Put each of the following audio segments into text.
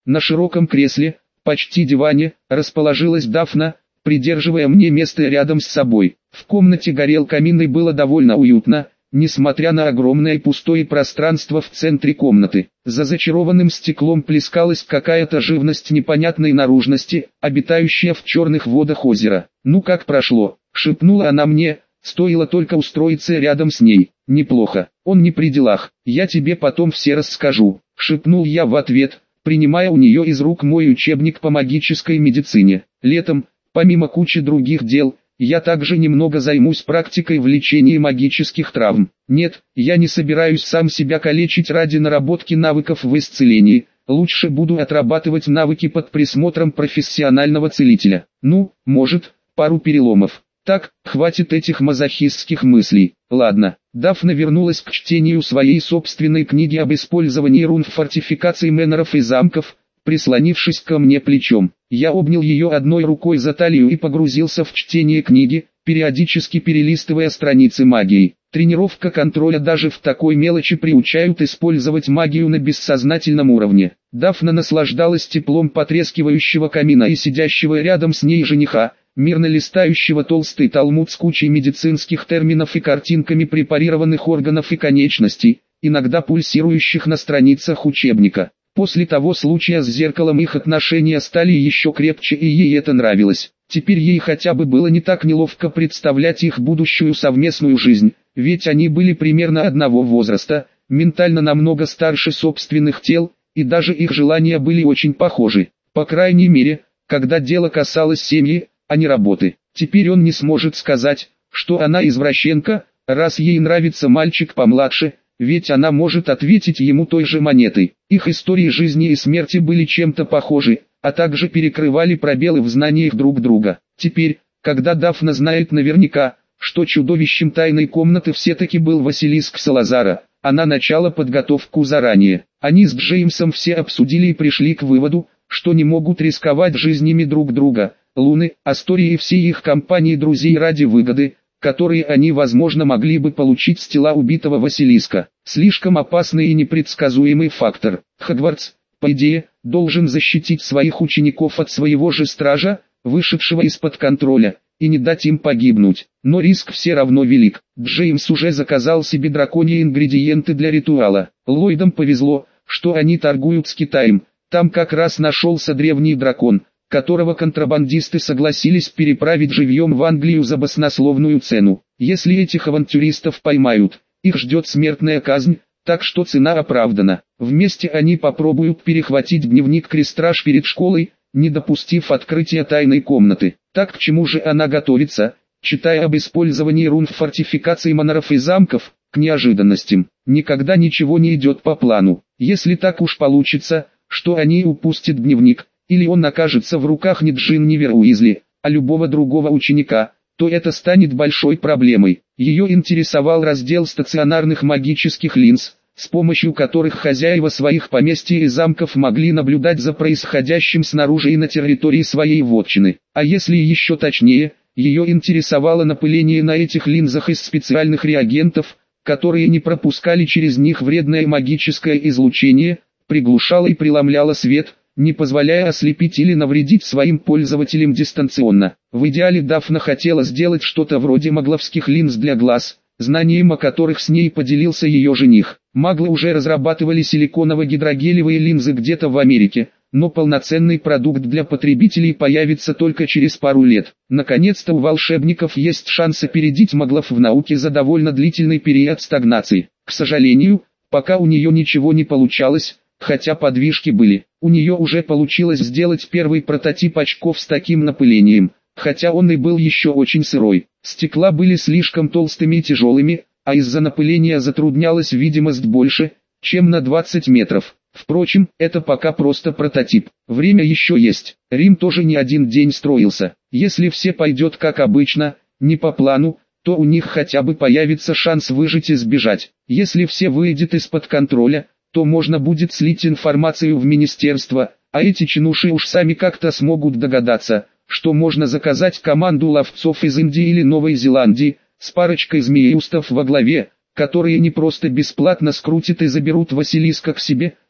На широком кресле, почти диване, расположилась Дафна, придерживая мне место рядом с собой. В комнате горел камин и было довольно уютно, несмотря на огромное пустое пространство в центре комнаты. За зачарованным стеклом плескалась какая-то живность непонятной наружности, обитающая в черных водах озера. «Ну как прошло?» — шепнула она мне, стоило только устроиться рядом с ней. «Неплохо, он не при делах, я тебе потом все расскажу», — шепнул я в ответ, принимая у нее из рук мой учебник по магической медицине. Летом, помимо кучи других дел, я также немного займусь практикой в лечении магических травм. Нет, я не собираюсь сам себя калечить ради наработки навыков в исцелении, лучше буду отрабатывать навыки под присмотром профессионального целителя. Ну, может, пару переломов. Так, хватит этих мазохистских мыслей. Ладно, Дафна вернулась к чтению своей собственной книги об использовании рун в фортификации мэноров и замков, прислонившись ко мне плечом. Я обнял ее одной рукой за талию и погрузился в чтение книги, периодически перелистывая страницы магии. Тренировка контроля даже в такой мелочи приучают использовать магию на бессознательном уровне. Дафна наслаждалась теплом потрескивающего камина и сидящего рядом с ней жениха, мирно листающего толстый талмуд с кучей медицинских терминов и картинками препарированных органов и конечностей, иногда пульсирующих на страницах учебника. После того случая с зеркалом их отношения стали еще крепче, и ей это нравилось. Теперь ей хотя бы было не так неловко представлять их будущую совместную жизнь, ведь они были примерно одного возраста, ментально намного старше собственных тел, и даже их желания были очень похожи. По крайней мере, когда дело касалось семьи, а не работы. Теперь он не сможет сказать, что она извращенка, раз ей нравится мальчик помладше, ведь она может ответить ему той же монетой. Их истории жизни и смерти были чем-то похожи, а также перекрывали пробелы в знаниях друг друга. Теперь, когда Дафна знает наверняка, что чудовищем тайной комнаты все-таки был Василиск Салазара, она начала подготовку заранее. Они с Джеймсом все обсудили и пришли к выводу, что не могут рисковать жизнями друг друга, Луны, Астории и всей их компании друзей ради выгоды, которые они возможно могли бы получить с тела убитого Василиска. Слишком опасный и непредсказуемый фактор. Хогвартс, по идее, должен защитить своих учеников от своего же стража, вышедшего из-под контроля, и не дать им погибнуть. Но риск все равно велик. Джеймс уже заказал себе драконьи ингредиенты для ритуала. Ллойдам повезло, что они торгуют с Китаем. Там как раз нашелся древний дракон, которого контрабандисты согласились переправить живьем в Англию за баснословную цену. Если этих авантюристов поймают, их ждет смертная казнь, так что цена оправдана. Вместе они попробуют перехватить дневник Крестраж перед школой, не допустив открытия тайной комнаты. Так к чему же она готовится, читая об использовании рун в фортификации маноров и замков? К неожиданностям. Никогда ничего не идет по плану. Если так уж получится, что они упустят дневник, или он окажется в руках не Джиннивер Уизли, а любого другого ученика, то это станет большой проблемой. Ее интересовал раздел стационарных магических линз, с помощью которых хозяева своих поместьй и замков могли наблюдать за происходящим снаружи и на территории своей вотчины. А если еще точнее, ее интересовало напыление на этих линзах из специальных реагентов, которые не пропускали через них вредное магическое излучение, приглушало и преломляло свет, не позволяя ослепить или навредить своим пользователям дистанционно. В идеале Дафна хотела сделать что-то вроде магловских линз для глаз, знанием о которых с ней поделился ее жених. Маглы уже разрабатывали силиконово-гидрогелевые линзы где-то в Америке, но полноценный продукт для потребителей появится только через пару лет. Наконец-то у волшебников есть шанс опередить маглов в науке за довольно длительный период стагнации. К сожалению, пока у нее ничего не получалось, хотя подвижки были. У нее уже получилось сделать первый прототип очков с таким напылением, хотя он и был еще очень сырой. Стекла были слишком толстыми и тяжелыми, а из-за напыления затруднялась видимость больше, чем на 20 метров. Впрочем, это пока просто прототип. Время еще есть. Рим тоже не один день строился. Если все пойдет как обычно, не по плану, то у них хотя бы появится шанс выжить и сбежать. Если все выйдет из-под контроля, то можно будет слить информацию в министерство, а эти чинуши уж сами как-то смогут догадаться, что можно заказать команду ловцов из Индии или Новой Зеландии, с парочкой змееустов во главе, которые не просто бесплатно скрутят и заберут Василиска к себе,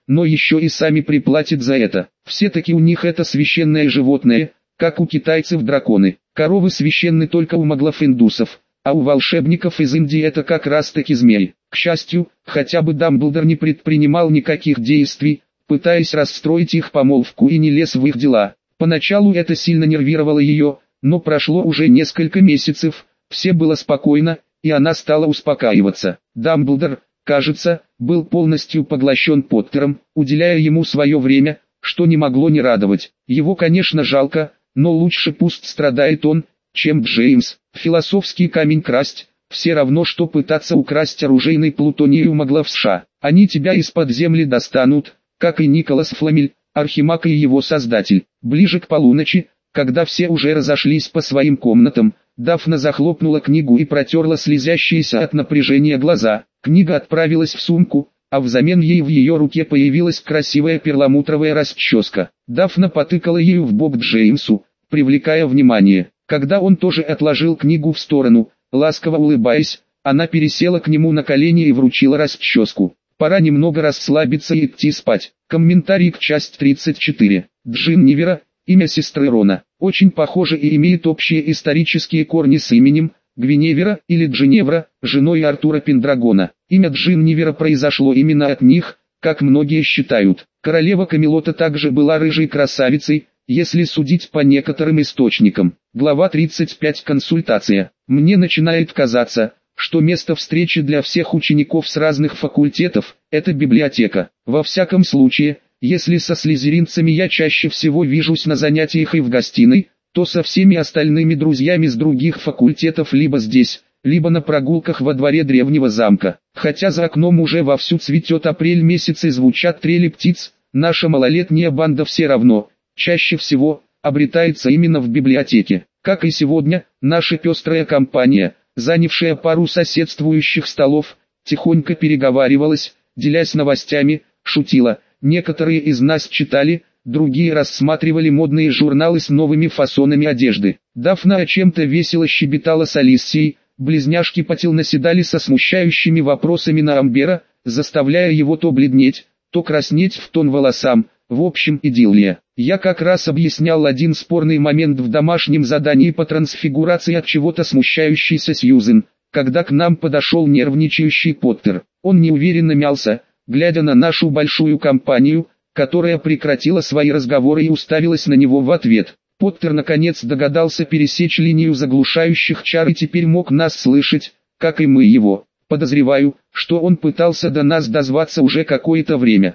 но еще и сами приплатят за это. Все-таки у них это священное животное, как у китайцев драконы. Коровы священны только у моглов-индусов, а у волшебников из Индии это как раз таки змеи. К счастью, хотя бы Дамблдор не предпринимал никаких действий, пытаясь расстроить их помолвку, и не лез в их дела. Поначалу это сильно нервировало ее, но прошло уже несколько месяцев, все было спокойно, и она стала успокаиваться. Дамблдор, кажется, был полностью поглощен Поттером, уделяя ему свое время, что не могло не радовать. Его, конечно, жалко, но лучше пусть страдает он, чем Джеймс. Философский камень красть, все равно что пытаться украсть оружейный плутоний у моглов США. Они тебя из-под земли достанут, как и Николас Фламель, Архимаг и его создатель. Ближе к полуночи, когда все уже разошлись по своим комнатам, Дафна захлопнула книгу и протерла слезящиеся от напряжения глаза. Книга отправилась в сумку, а взамен ей в ее руке появилась красивая перламутровая расческа. Дафна потыкала ею в бок Джеймсу, привлекая внимание. Когда он тоже отложил книгу в сторону, ласково улыбаясь, она пересела к нему на колени и вручила расческу. Пора немного расслабиться и идти спать. Комментарий к части 34. Джиннивера, имя сестры Рона, очень похоже и имеет общие исторические корни с именем Гвиневера или Джиневра, женой Артура Пендрагона. Имя Джиннивера произошло именно от них, как многие считают. Королева Камелота также была рыжей красавицей, если судить по некоторым источникам. Глава 35. Консультация. Мне начинает казаться, что место встречи для всех учеников с разных факультетов – это библиотека. Во всяком случае, если со слизеринцами я чаще всего вижусь на занятиях и в гостиной, то со всеми остальными друзьями с других факультетов либо здесь, либо на прогулках во дворе древнего замка. Хотя за окном уже вовсю цветет апрель месяц и звучат трели птиц, наша малолетняя банда все равно, чаще всего, обретается именно в библиотеке. Как и сегодня, наша пестрая компания, занявшая пару соседствующих столов, тихонько переговаривалась, делясь новостями, шутила. Некоторые из нас читали, другие рассматривали модные журналы с новыми фасонами одежды. Дафна о чем-то весело щебетала с Алисией, близняшки Патил наседали со смущающими вопросами на Амбера, заставляя его то бледнеть, то краснеть в тон волосам. В общем, идиллия. Я как раз объяснял один спорный момент в домашнем задании по трансфигурации от чего-то смущающейся Сьюзен, когда к нам подошел нервничающий Поттер. Он неуверенно мялся, глядя на нашу большую компанию, которая прекратила свои разговоры и уставилась на него в ответ. Поттер наконец догадался пересечь линию заглушающих чар и теперь мог нас слышать, как и мы его. Подозреваю, что он пытался до нас дозваться уже какое-то время.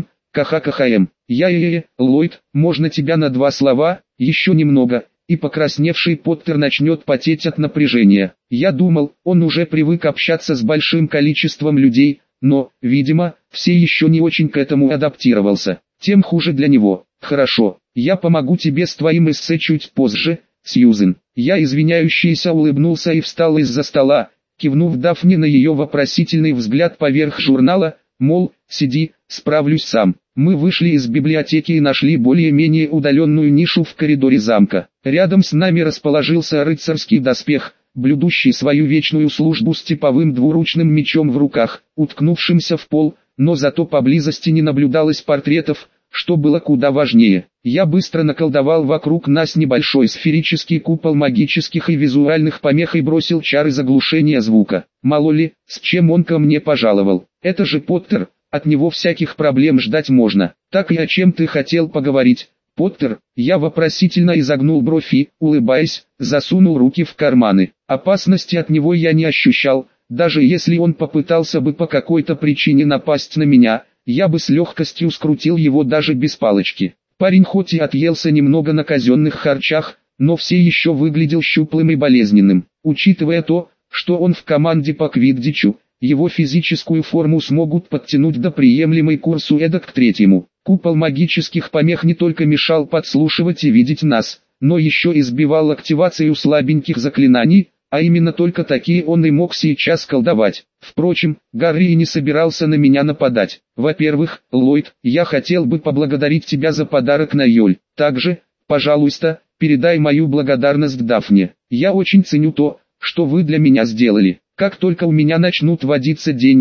КХКХМ. Ллойд, можно тебя на 2 слова, еще немного, и покрасневший Поттер начнет потеть от напряжения. Я думал, он уже привык общаться с большим количеством людей, но, видимо, все еще не очень к этому адаптировался. Тем хуже для него. Хорошо, я помогу тебе с твоим эссе чуть позже, Сьюзен. Я извиняющийся улыбнулся и встал из-за стола, кивнув Дафне на ее вопросительный взгляд поверх журнала, мол, сиди, справлюсь сам. Мы вышли из библиотеки и нашли более-менее удаленную нишу в коридоре замка. Рядом с нами расположился рыцарский доспех, блюдущий свою вечную службу с типовым двуручным мечом в руках, уткнувшимся в пол, но зато поблизости не наблюдалось портретов, что было куда важнее. Я быстро наколдовал вокруг нас небольшой сферический купол магических и визуальных помех и бросил чары заглушения звука. Мало ли, с чем он ко мне пожаловал. Это же Поттер, от него всяких проблем ждать можно. Так и о чем ты хотел поговорить, Поттер? Я вопросительно изогнул бровь и, улыбаясь, засунул руки в карманы. Опасности от него я не ощущал, даже если он попытался бы по какой-то причине напасть на меня, я бы с легкостью скрутил его даже без палочки. Парень хоть и отъелся немного на казенных харчах, но все еще выглядел щуплым и болезненным. Учитывая то, что он в команде по квиддичу, его физическую форму смогут подтянуть до приемлемой курсу эдак к 3-му. Купол магических помех не только мешал подслушивать и видеть нас, но еще и сбивал активацию слабеньких заклинаний, а именно только такие он и мог сейчас колдовать. Впрочем, Гарри и не собирался на меня нападать. Во-первых, Ллойд, я хотел бы поблагодарить тебя за подарок на Йоль. Также, пожалуйста, передай мою благодарность Дафне. Я очень ценю то, что вы для меня сделали. Как только у меня начнут водиться деньги,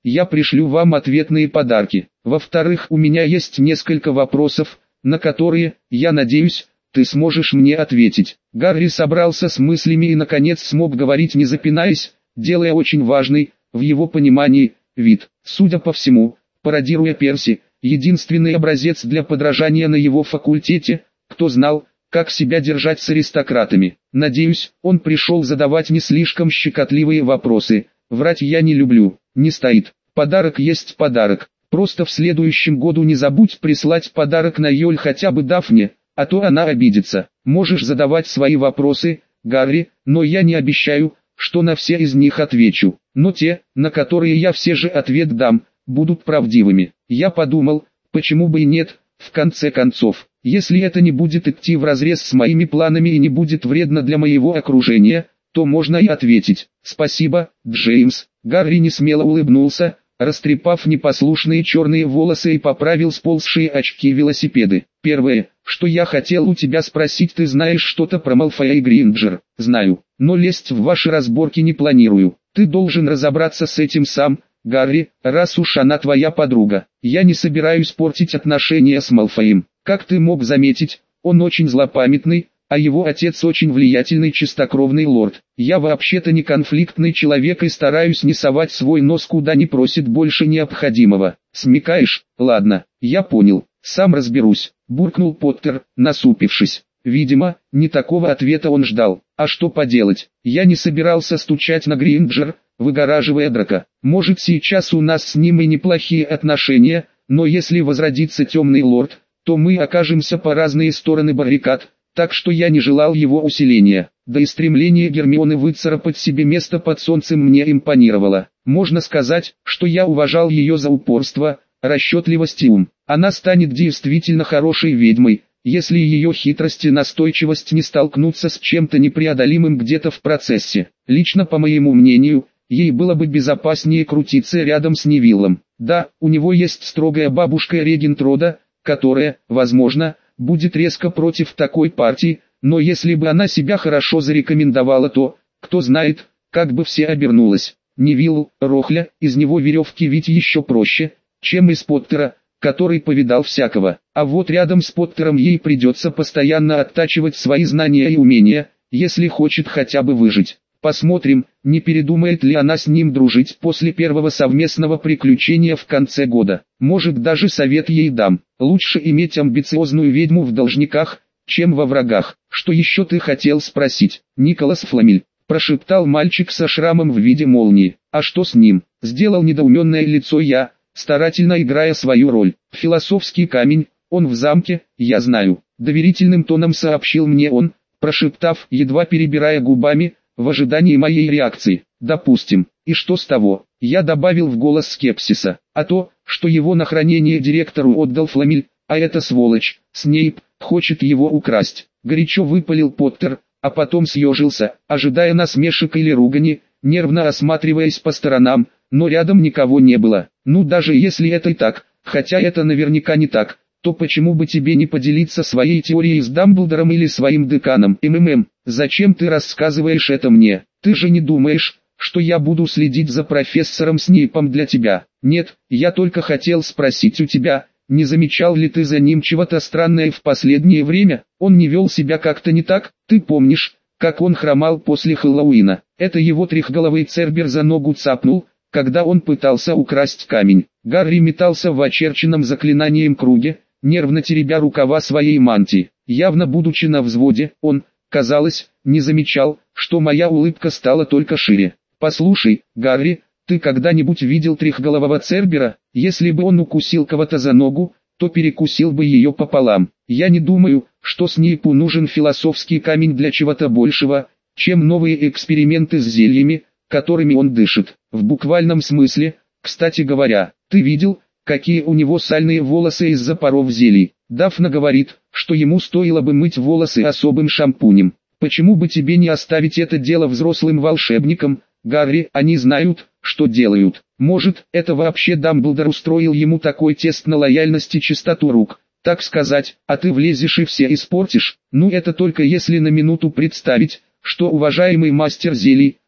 я пришлю вам ответные подарки. Во-вторых, у меня есть несколько вопросов, на которые, я надеюсь, ты сможешь мне ответить». Гарри собрался с мыслями и наконец смог говорить, не запинаясь, делая очень важный, в его понимании, вид. Судя по всему, пародируя Перси, единственный образец для подражания на его факультете, кто знал, как себя держать с аристократами. Надеюсь, он пришел задавать не слишком щекотливые вопросы. Врать я не люблю. Не стоит. Подарок есть подарок. Просто в следующем году не забудь прислать подарок на Йоль хотя бы Дафне, а то она обидится. Можешь задавать свои вопросы, Гарри, но я не обещаю, что на все из них отвечу. Но те, на которые я все же ответ дам, будут правдивыми. Я подумал, почему бы и нет, в конце концов, если это не будет идти вразрез с моими планами и не будет вредно для моего окружения, то можно и ответить. «Спасибо, Джеймс». Гарри несмело улыбнулся, растрепав непослушные черные волосы и поправил сползшие очки велосипеды. «Первое, что я хотел у тебя спросить, ты знаешь что-то про Малфоя и Гринджер?» «Знаю, но лезть в ваши разборки не планирую. Ты должен разобраться с этим сам, Гарри, раз уж она твоя подруга. Я не собираюсь портить отношения с Малфоем. Как ты мог заметить, он очень злопамятный, а его отец очень влиятельный чистокровный лорд. Я вообще-то не конфликтный человек и стараюсь не совать свой нос куда не просит больше необходимого. Смекаешь? Ладно, я понял, сам разберусь», — буркнул Поттер, насупившись. Видимо, не такого ответа он ждал. А что поделать, я не собирался стучать на Гринджер, выгораживая Драко. Может, сейчас у нас с ним и неплохие отношения, но если возродится темный лорд, то мы окажемся по разные стороны баррикад, так что я не желал его усиления. Да и стремление Гермионы выцарапать себе место под солнцем мне импонировало. Можно сказать, что я уважал ее за упорство, расчетливость и ум. Она станет действительно хорошей ведьмой, если ее хитрость и настойчивость не столкнутся с чем-то непреодолимым где-то в процессе. Лично по моему мнению, ей было бы безопаснее крутиться рядом с Невиллом. Да, у него есть строгая бабушка-регент рода, которая, возможно, будет резко против такой партии, но если бы она себя хорошо зарекомендовала, то, кто знает, как бы все обернулось. Невиллу, Рохля, из него веревки вить еще проще, чем из Поттера, который повидал всякого. А вот рядом с Поттером ей придется постоянно оттачивать свои знания и умения, если хочет хотя бы выжить. Посмотрим, не передумает ли она с ним дружить после первого совместного приключения в конце года. Может, даже совет ей дам. Лучше иметь амбициозную ведьму в должниках, чем во врагах. «Что еще ты хотел спросить?» «Николас Фламель», — прошептал мальчик со шрамом в виде молнии. «А что с ним?» — сделал недоуменное лицо я, старательно играя свою роль. «Философский камень, он в замке, я знаю», — доверительным тоном сообщил мне он, прошептав, едва перебирая губами, в ожидании моей реакции. «Допустим, и что с того?» Я добавил в голос скепсиса. «А то, что его на хранение директору отдал Фламель, а эта сволочь, Снейп, хочет его украсть», — горячо выпалил Поттер, а потом съежился, ожидая насмешек или ругани, нервно осматриваясь по сторонам, но рядом никого не было. «Ну, даже если это и так, хотя это наверняка не так, то почему бы тебе не поделиться своей теорией с Дамблдором или своим деканом?» «Зачем ты рассказываешь это мне? Ты же не думаешь, что я буду следить за профессором Снейпом для тебя?» «Нет, я только хотел спросить у тебя, не замечал ли ты за ним чего-то странное в последнее время? Он не вел себя как-то не так? Ты помнишь, как он хромал после Хэллоуина? Это его трехголовый Цербер за ногу цапнул, когда он пытался украсть камень». Гарри метался в очерченном заклинанием круге, нервно теребя рукава своей мантии. Явно будучи на взводе, он, казалось, не замечал, что моя улыбка стала только шире. «Послушай, Гарри, ты когда-нибудь видел трехголового Цербера? Если бы он укусил кого-то за ногу, то перекусил бы ее пополам. Я не думаю, что Снейпу нужен философский камень для чего-то большего, чем новые эксперименты с зельями, которыми он дышит. В буквальном смысле, кстати говоря, ты видел, какие у него сальные волосы из-за паров зелий? Дафна говорит, что ему стоило бы мыть волосы особым шампунем. Почему бы тебе не оставить это дело взрослым волшебникам, Гарри? Они знают, что делают. Может, это вообще Дамблдор устроил ему такой тест на лояльность и чистоту рук, так сказать, а ты влезешь и все испортишь? Ну, это только если на минуту представить, что уважаемый мастер зелий,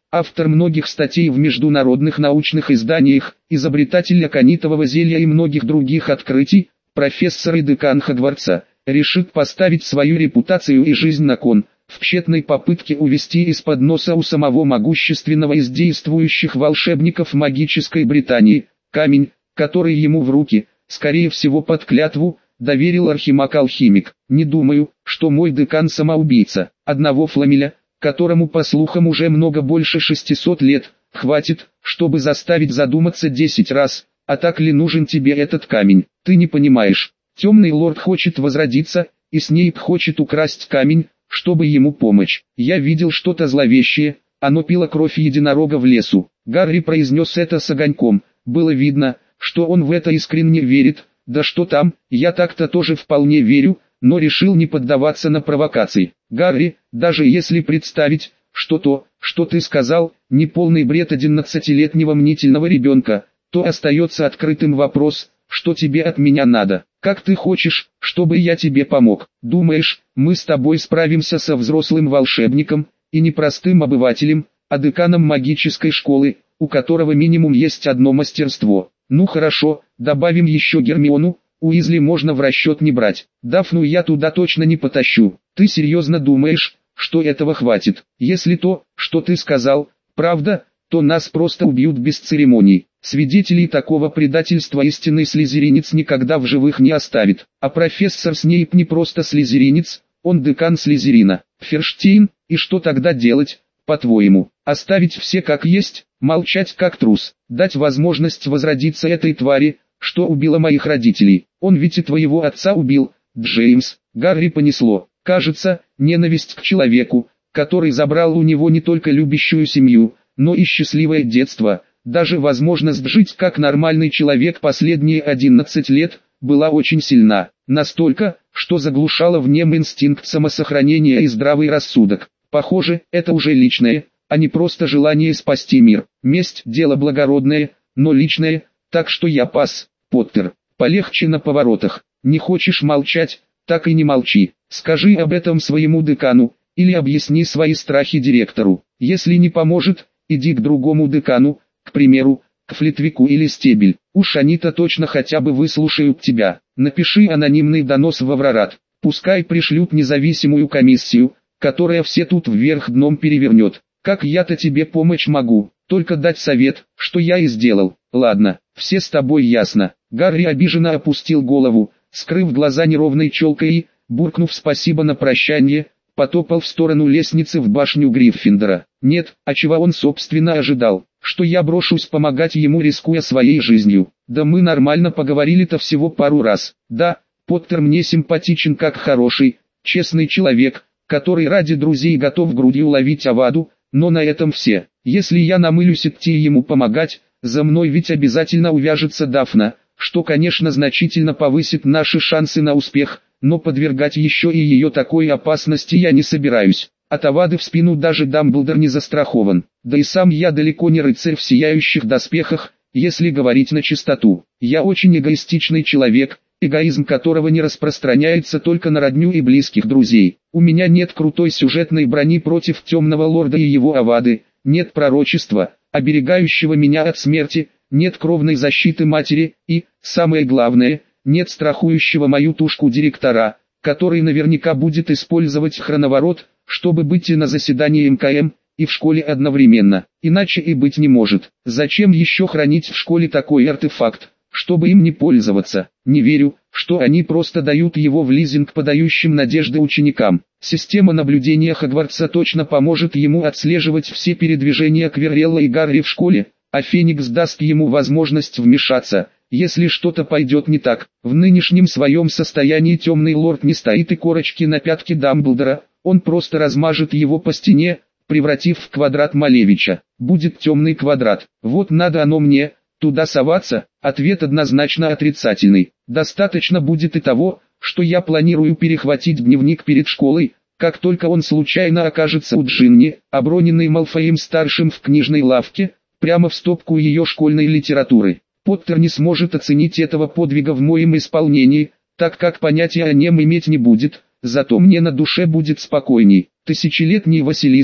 автор многих статей в международных научных изданиях, изобретатель аконитового зелья и многих других открытий, профессор и декан Хогвартса, решит поставить свою репутацию и жизнь на кон, в тщетной попытке увести из-под носа у самого могущественного из действующих волшебников магической Британии, камень, который ему в руки, скорее всего под клятву, доверил архимаг-алхимик. Не думаю, что мой декан самоубийца. Одного Фламеля, которому по слухам уже много больше 600 лет, хватит, чтобы заставить задуматься 10 раз, а так ли нужен тебе этот камень? Ты не понимаешь. Темный лорд хочет возродиться, и Снейп хочет украсть камень, чтобы ему помочь. Я видел что-то зловещее, оно пило кровь единорога в лесу. Гарри произнес это с огоньком. Было видно, что он в это искренне верит. Да что там, я так-то тоже вполне верю, но решил не поддаваться на провокации. Гарри, даже если представить, что то, что ты сказал, не полный бред 11-летнего мнительного ребенка, то остается открытым вопрос, что тебе от меня надо. Как ты хочешь, чтобы я тебе помог? Думаешь, мы с тобой справимся со взрослым волшебником, и не простым обывателем, а деканом магической школы, у которого минимум есть одно мастерство? Ну хорошо, добавим еще Гермиону, Уизли можно в расчет не брать. Дафну я туда точно не потащу. Ты серьезно думаешь, что этого хватит? Если то, что ты сказал, правда, то нас просто убьют без церемоний. Свидетелей такого предательства истинный слизеринец никогда в живых не оставит. А профессор Снейп не просто слизеринец, он декан Слизерина. Ферштейн, и что тогда делать, по-твоему? Оставить все как есть, молчать как трус, дать возможность возродиться этой твари, что убила моих родителей? Он ведь и твоего отца убил, Джеймс. Гарри понесло. Кажется, ненависть к человеку, который забрал у него не только любящую семью, но и счастливое детство, даже возможность жить как нормальный человек последние 11 лет, была очень сильна. Настолько, что заглушала в нем инстинкт самосохранения и здравый рассудок. Похоже, это уже личное, а не просто желание спасти мир. Месть – дело благородное, но личное, так что я пас. Поттер, полегче на поворотах. Не хочешь молчать, так и не молчи. Скажи об этом своему декану, или объясни свои страхи директору. Если не поможет, иди к другому декану, к примеру, к Флитвику или Стебель. Уж они-то точно хотя бы выслушают тебя. Напиши анонимный донос в Аврорат. Пускай пришлют независимую комиссию, которая все тут вверх дном перевернет. Как я-то тебе помочь могу? Только дать совет, что я и сделал. Ладно, все с тобой ясно. Гарри обиженно опустил голову, скрыв глаза неровной челкой и, буркнув спасибо на прощание, потопал в сторону лестницы в башню Гриффиндора. Нет, а чего он собственно ожидал? Что я брошусь помогать ему, рискуя своей жизнью? Да мы нормально поговорили-то всего пару раз. Да, Поттер мне симпатичен как хороший, честный человек, который ради друзей готов грудью ловить Аваду, но на этом все. Если я намылюсь идти ему помогать, за мной ведь обязательно увяжется Дафна, что конечно значительно повысит наши шансы на успех, но подвергать еще и ее такой опасности я не собираюсь. От Авады в спину даже Дамблдор не застрахован. Да и сам я далеко не рыцарь в сияющих доспехах, если говорить на чистоту. Я очень эгоистичный человек, эгоизм которого не распространяется только на родню и близких друзей. У меня нет крутой сюжетной брони против темного лорда и его Авады, нет пророчества, оберегающего меня от смерти, нет кровной защиты матери и, самое главное, нет страхующего мою тушку директора, который наверняка будет использовать хроноворот, чтобы быть и на заседании МКМ, и в школе одновременно. Иначе и быть не может. Зачем еще хранить в школе такой артефакт, чтобы им не пользоваться? Не верю, что они просто дают его в лизинг подающим надежды ученикам. Система наблюдения Хогвартса точно поможет ему отслеживать все передвижения Квиррелла и Гарри в школе, а Феникс даст ему возможность вмешаться, если что-то пойдет не так. В нынешнем своем состоянии темный лорд не стоит и корочки на пятке Дамблдора, он просто размажет его по стене, превратив в квадрат Малевича. Будет темный квадрат. Вот надо оно мне, туда соваться? Ответ однозначно отрицательный. Достаточно будет и того, что я планирую перехватить дневник перед школой, как только он случайно окажется у Джинни, оброненный Малфоем-старшим в книжной лавке, прямо в стопку ее школьной литературы. Поттер не сможет оценить этого подвига в моем исполнении, так как понятия о нем иметь не будет, зато мне на душе будет спокойней. Тысячелетний Василиск,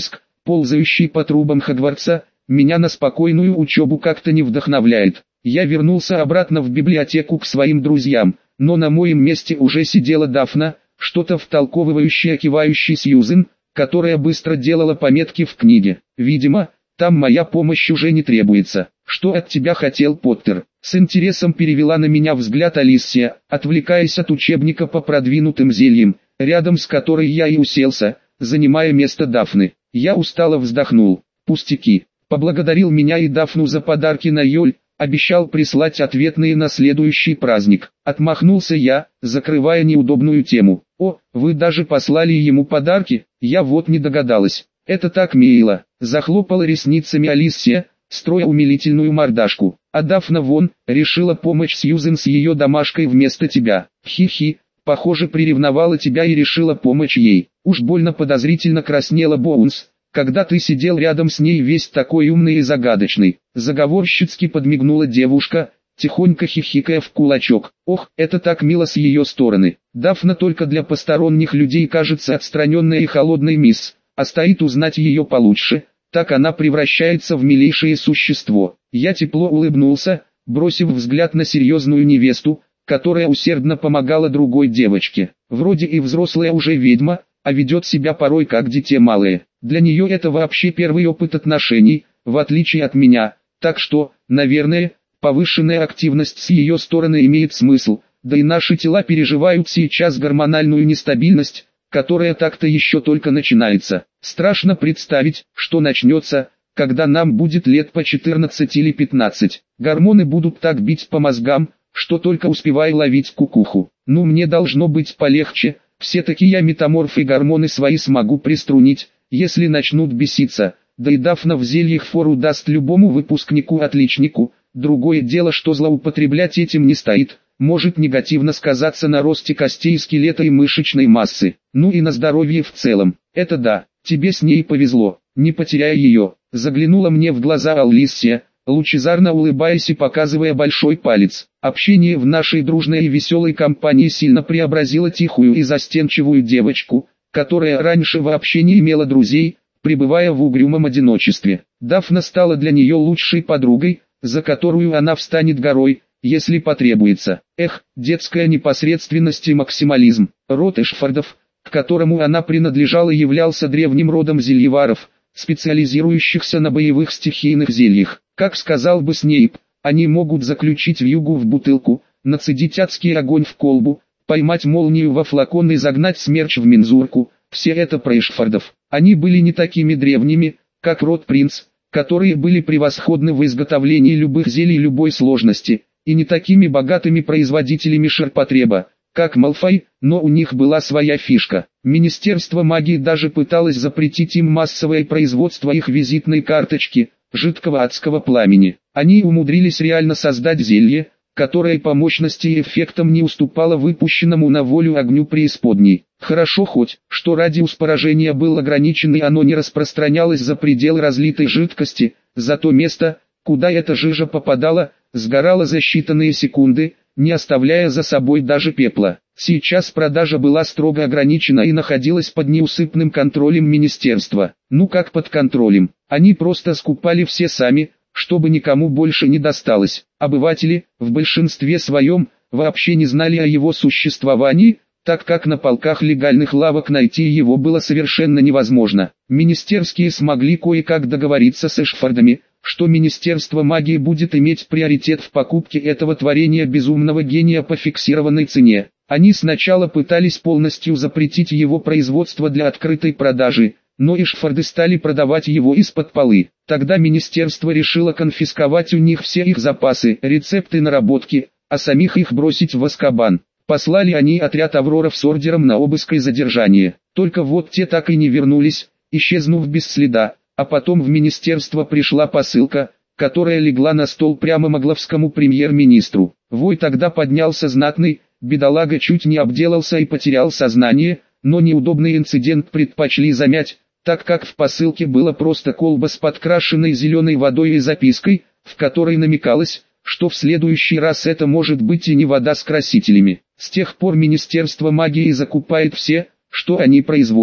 ползающий по трубам Хогвартса, меня на спокойную учебу как-то не вдохновляет. Я вернулся обратно в библиотеку к своим друзьям, но на моем месте уже сидела Дафна, что-то втолковывающая кивающий Сьюзен, которая быстро делала пометки в книге. Видимо, там моя помощь уже не требуется. «Что от тебя хотел Поттер?» С интересом перевела на меня взгляд Алисия, отвлекаясь от учебника по продвинутым зельям, рядом с которой я и уселся, занимая место Дафны. Я устало вздохнул. Пустяки. Поблагодарил меня и Дафну за подарки на Йоль, обещал прислать ответные на следующий праздник. Отмахнулся я, закрывая неудобную тему. «О, вы даже послали ему подарки? Я вот не догадалась. Это так мило!» Захлопала ресницами Алисия, строя умилительную мордашку. «А Дафна вон, решила помочь Сьюзен с ее домашкой вместо тебя. Хи-хи, похоже приревновала тебя и решила помочь ей. Уж больно подозрительно краснела Боунс, когда ты сидел рядом с ней весь такой умный и загадочный». Заговорщицки подмигнула девушка, тихонько хихикая в кулачок. «Ох, это так мило с ее стороны. Дафна только для посторонних людей кажется отстраненной и холодной мисс, а стоит узнать ее получше, так она превращается в милейшее существо». Я тепло улыбнулся, бросив взгляд на серьезную невесту, которая усердно помогала другой девочке. Вроде и взрослая уже ведьма, а ведет себя порой как дитя малое. Для нее это вообще первый опыт отношений, в отличие от меня, так что, наверное, повышенная активность с ее стороны имеет смысл, да и наши тела переживают сейчас гормональную нестабильность, которая так-то еще только начинается. Страшно представить, что начнется, когда нам будет лет по 14 или 15. Гормоны будут так бить по мозгам, что только успевай ловить кукуху. Ну мне должно быть полегче, все-таки я метаморф и гормоны свои смогу приструнить, если начнут беситься. Да и Дафна в зельях фору даст любому выпускнику-отличнику. Другое дело, что злоупотреблять этим не стоит, может негативно сказаться на росте костей скелета и мышечной массы, ну и на здоровье в целом. Это да, тебе с ней повезло, не потеряй ее. Заглянула мне в глаза Алисия, лучезарно улыбаясь и показывая большой палец. Общение в нашей дружной и веселой компании сильно преобразило тихую и застенчивую девочку, которая раньше вообще не имела друзей, пребывая в угрюмом одиночестве. Дафна стала для нее лучшей подругой, за которую она встанет горой, если потребуется. Эх, детская непосредственность и максимализм. Род Эшфордов, к которому она принадлежала, являлся древним родом зельеваров, специализирующихся на боевых стихийных зельях. Как сказал бы Снейп, они могут заключить вьюгу в бутылку, нацедить адский огонь в колбу, поймать молнию во флакон и загнать смерч в мензурку. Все это про Эшфордов. Они были не такими древними, как род Принц, которые были превосходны в изготовлении любых зелий любой сложности, и не такими богатыми производителями ширпотреба, как Малфой, но у них была своя фишка. Министерство магии даже пыталось запретить им массовое производство их визитной карточки, жидкого адского пламени. Они умудрились реально создать зелье, которое по мощности и эффектам не уступало выпущенному на волю огню преисподней. Хорошо хоть, что радиус поражения был ограничен и оно не распространялось за пределы разлитой жидкости, зато место, куда эта жижа попадала, сгорало за считанные секунды, не оставляя за собой даже пепла. Сейчас продажа была строго ограничена и находилась под неусыпным контролем министерства. Ну как под контролем? Они просто скупали все сами, чтобы никому больше не досталось. Обыватели, в большинстве своем, вообще не знали о его существовании, так как на полках легальных лавок найти его было совершенно невозможно. Министерские смогли кое-как договориться с Эшфордами, что Министерство магии будет иметь приоритет в покупке этого творения безумного гения по фиксированной цене. Они сначала пытались полностью запретить его производство для открытой продажи, но Эшфорды стали продавать его из-под полы. Тогда министерство решило конфисковать у них все их запасы, рецепты, наработки, а самих их бросить в Азкабан. Послали они отряд Авроров с ордером на обыск и задержание. Только вот те так и не вернулись, исчезнув без следа, а потом в министерство пришла посылка, которая легла на стол прямо могловскому премьер-министру. Вой тогда поднялся знатный, бедолага чуть не обделался и потерял сознание, но неудобный инцидент предпочли замять, так как в посылке было просто колба с подкрашенной зеленой водой и запиской, в которой намекалось, что в следующий раз это может быть и не вода с красителями. С тех пор Министерство магии закупает все, что они производят.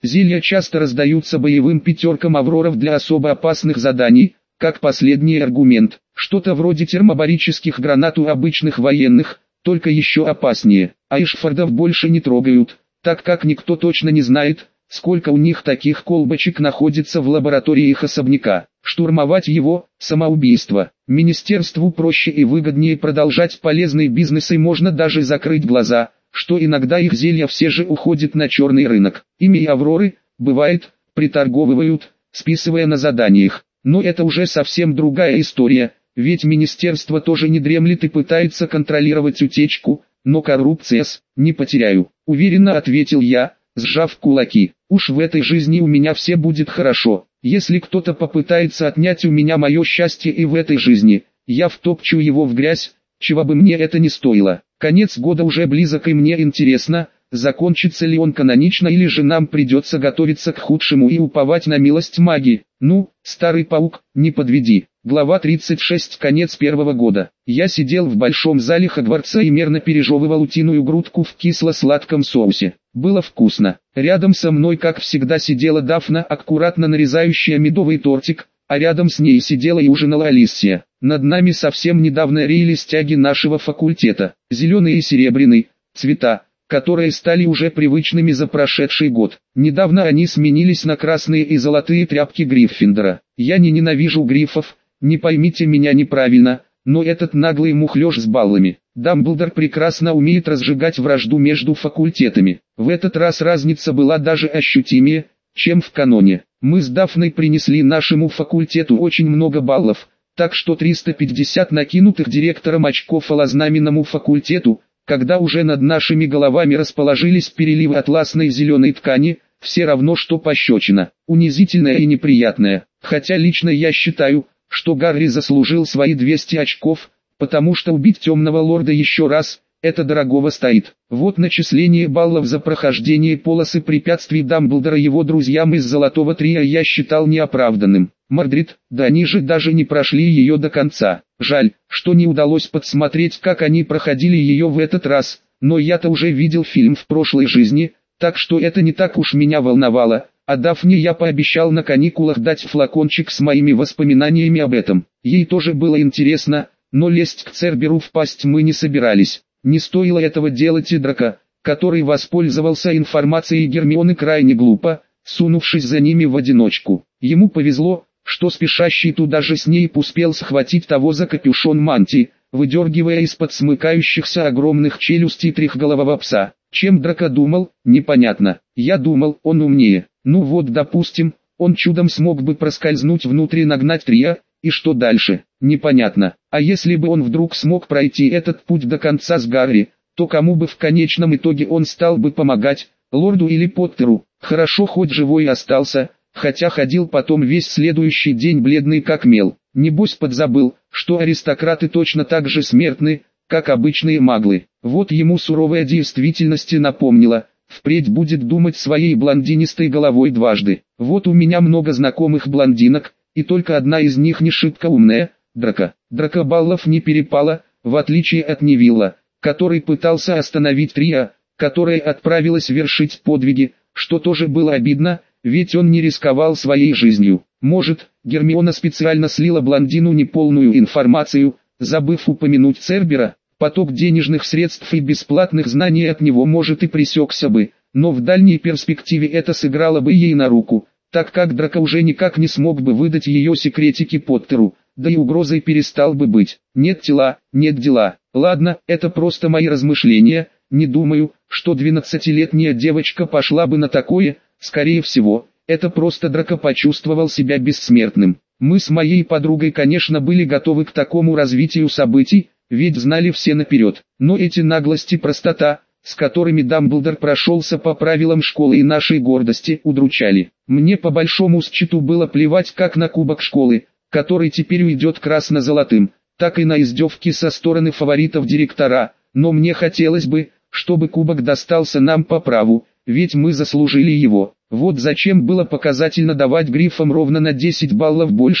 Зелья часто раздаются боевым пятеркам авроров для особо опасных заданий, как последний аргумент. Что-то вроде термобарических гранат у обычных военных, только еще опаснее. А Эшфордов больше не трогают, так как никто точно не знает, сколько у них таких колбочек находится в лаборатории их особняка. Штурмовать его – самоубийство. Министерству проще и выгоднее продолжать полезный бизнес, и можно даже закрыть глаза, что иногда их зелья все же уходят на черный рынок. Ими и Авроры, бывает, приторговывают, списывая на заданиях. Но это уже совсем другая история, ведь министерство тоже не дремлет и пытается контролировать утечку, но коррупция-с, не потеряю, уверенно ответил я, сжав кулаки. Уж в этой жизни у меня все будет хорошо. Если кто-то попытается отнять у меня мое счастье и в этой жизни, я втопчу его в грязь, чего бы мне это ни стоило. Конец года уже близок, и мне интересно, закончится ли он канонично, или же нам придется готовиться к худшему и уповать на милость магии. Ну, старый паук, не подведи. Глава 36. Конец первого года. Я сидел в большом зале Хогвартса и мерно пережевывал утиную грудку в кисло-сладком соусе. Было вкусно. Рядом со мной, как всегда, сидела Дафна, аккуратно нарезающая медовый тортик, а рядом с ней сидела и ужинала Алисия. Над нами совсем недавно реяли стяги нашего факультета, зеленый и серебряный, цвета, которые стали уже привычными за прошедший год. Недавно они сменились на красные и золотые тряпки Гриффиндора. Я не ненавижу гриффов, не поймите меня неправильно, но этот наглый мухлёж с баллами. Дамблдор прекрасно умеет разжигать вражду между факультетами. В этот раз разница была даже ощутимее, чем в каноне. Мы с Дафной принесли нашему факультету очень много баллов, так что 350 накинутых директором очков алознаменному факультету, когда уже над нашими головами расположились переливы атласной зеленой ткани, все равно что пощечина, унизительная и неприятная. Хотя лично я считаю, что Гарри заслужил свои 200 очков, потому что убить темного лорда еще раз, это дорогого стоит. Вот начисление баллов за прохождение полосы препятствий Дамблдора его друзьям из Золотого Трия я считал неоправданным. Мордрид, да они же даже не прошли ее до конца. Жаль, что не удалось подсмотреть, как они проходили ее в этот раз, но я-то уже видел фильм в прошлой жизни, так что это не так уж меня волновало. А Дафне я пообещал на каникулах дать флакончик с моими воспоминаниями об этом. Ей тоже было интересно, но лезть к Церберу в пасть мы не собирались. Не стоило этого делать и Драко, который воспользовался информацией Гермионы крайне глупо, сунувшись за ними в одиночку. Ему повезло, что спешащий туда же Снейп успел схватить того за капюшон мантии, выдергивая из-под смыкающихся огромных челюстей трехголового пса. Чем Драко думал, непонятно. Я думал, он умнее. Ну вот, допустим, он чудом смог бы проскользнуть внутрь и нагнать Трия, и что дальше, непонятно. А если бы он вдруг смог пройти этот путь до конца с Гарри, то кому бы в конечном итоге он стал бы помогать, лорду или Поттеру? Хорошо хоть живой остался, хотя ходил потом весь следующий день бледный как мел. Небось подзабыл, что аристократы точно так же смертны, как обычные маглы. Вот ему суровая действительность напомнила, впредь будет думать своей блондинистой головой дважды. Вот у меня много знакомых блондинок, и только одна из них не шибко умная, Драко. Драко баллов не перепало, в отличие от Невилла, который пытался остановить Трия, которая отправилась вершить подвиги, что тоже было обидно, ведь он не рисковал своей жизнью. Может, Гермиона специально слила блондину неполную информацию, забыв упомянуть Цербера. Поток денежных средств и бесплатных знаний от него может и пресекся бы, но в дальней перспективе это сыграло бы ей на руку, так как Драко уже никак не смог бы выдать ее секретики Поттеру, да и угрозой перестал бы быть. Нет тела, нет дела. Ладно, это просто мои размышления, не думаю, что 12-летняя девочка пошла бы на такое, скорее всего, это просто Драко почувствовал себя бессмертным. Мы с моей подругой, конечно, были готовы к такому развитию событий, ведь знали все наперед, но эти наглость и простота, с которыми Дамблдор прошелся по правилам школы и нашей гордости, удручали. Мне по большому счету было плевать как на кубок школы, который теперь уйдет красно-золотым, так и на издевки со стороны фаворитов директора, но мне хотелось бы, чтобы кубок достался нам по праву, ведь мы заслужили его. Вот зачем было показательно давать грифам ровно на 10 баллов больше,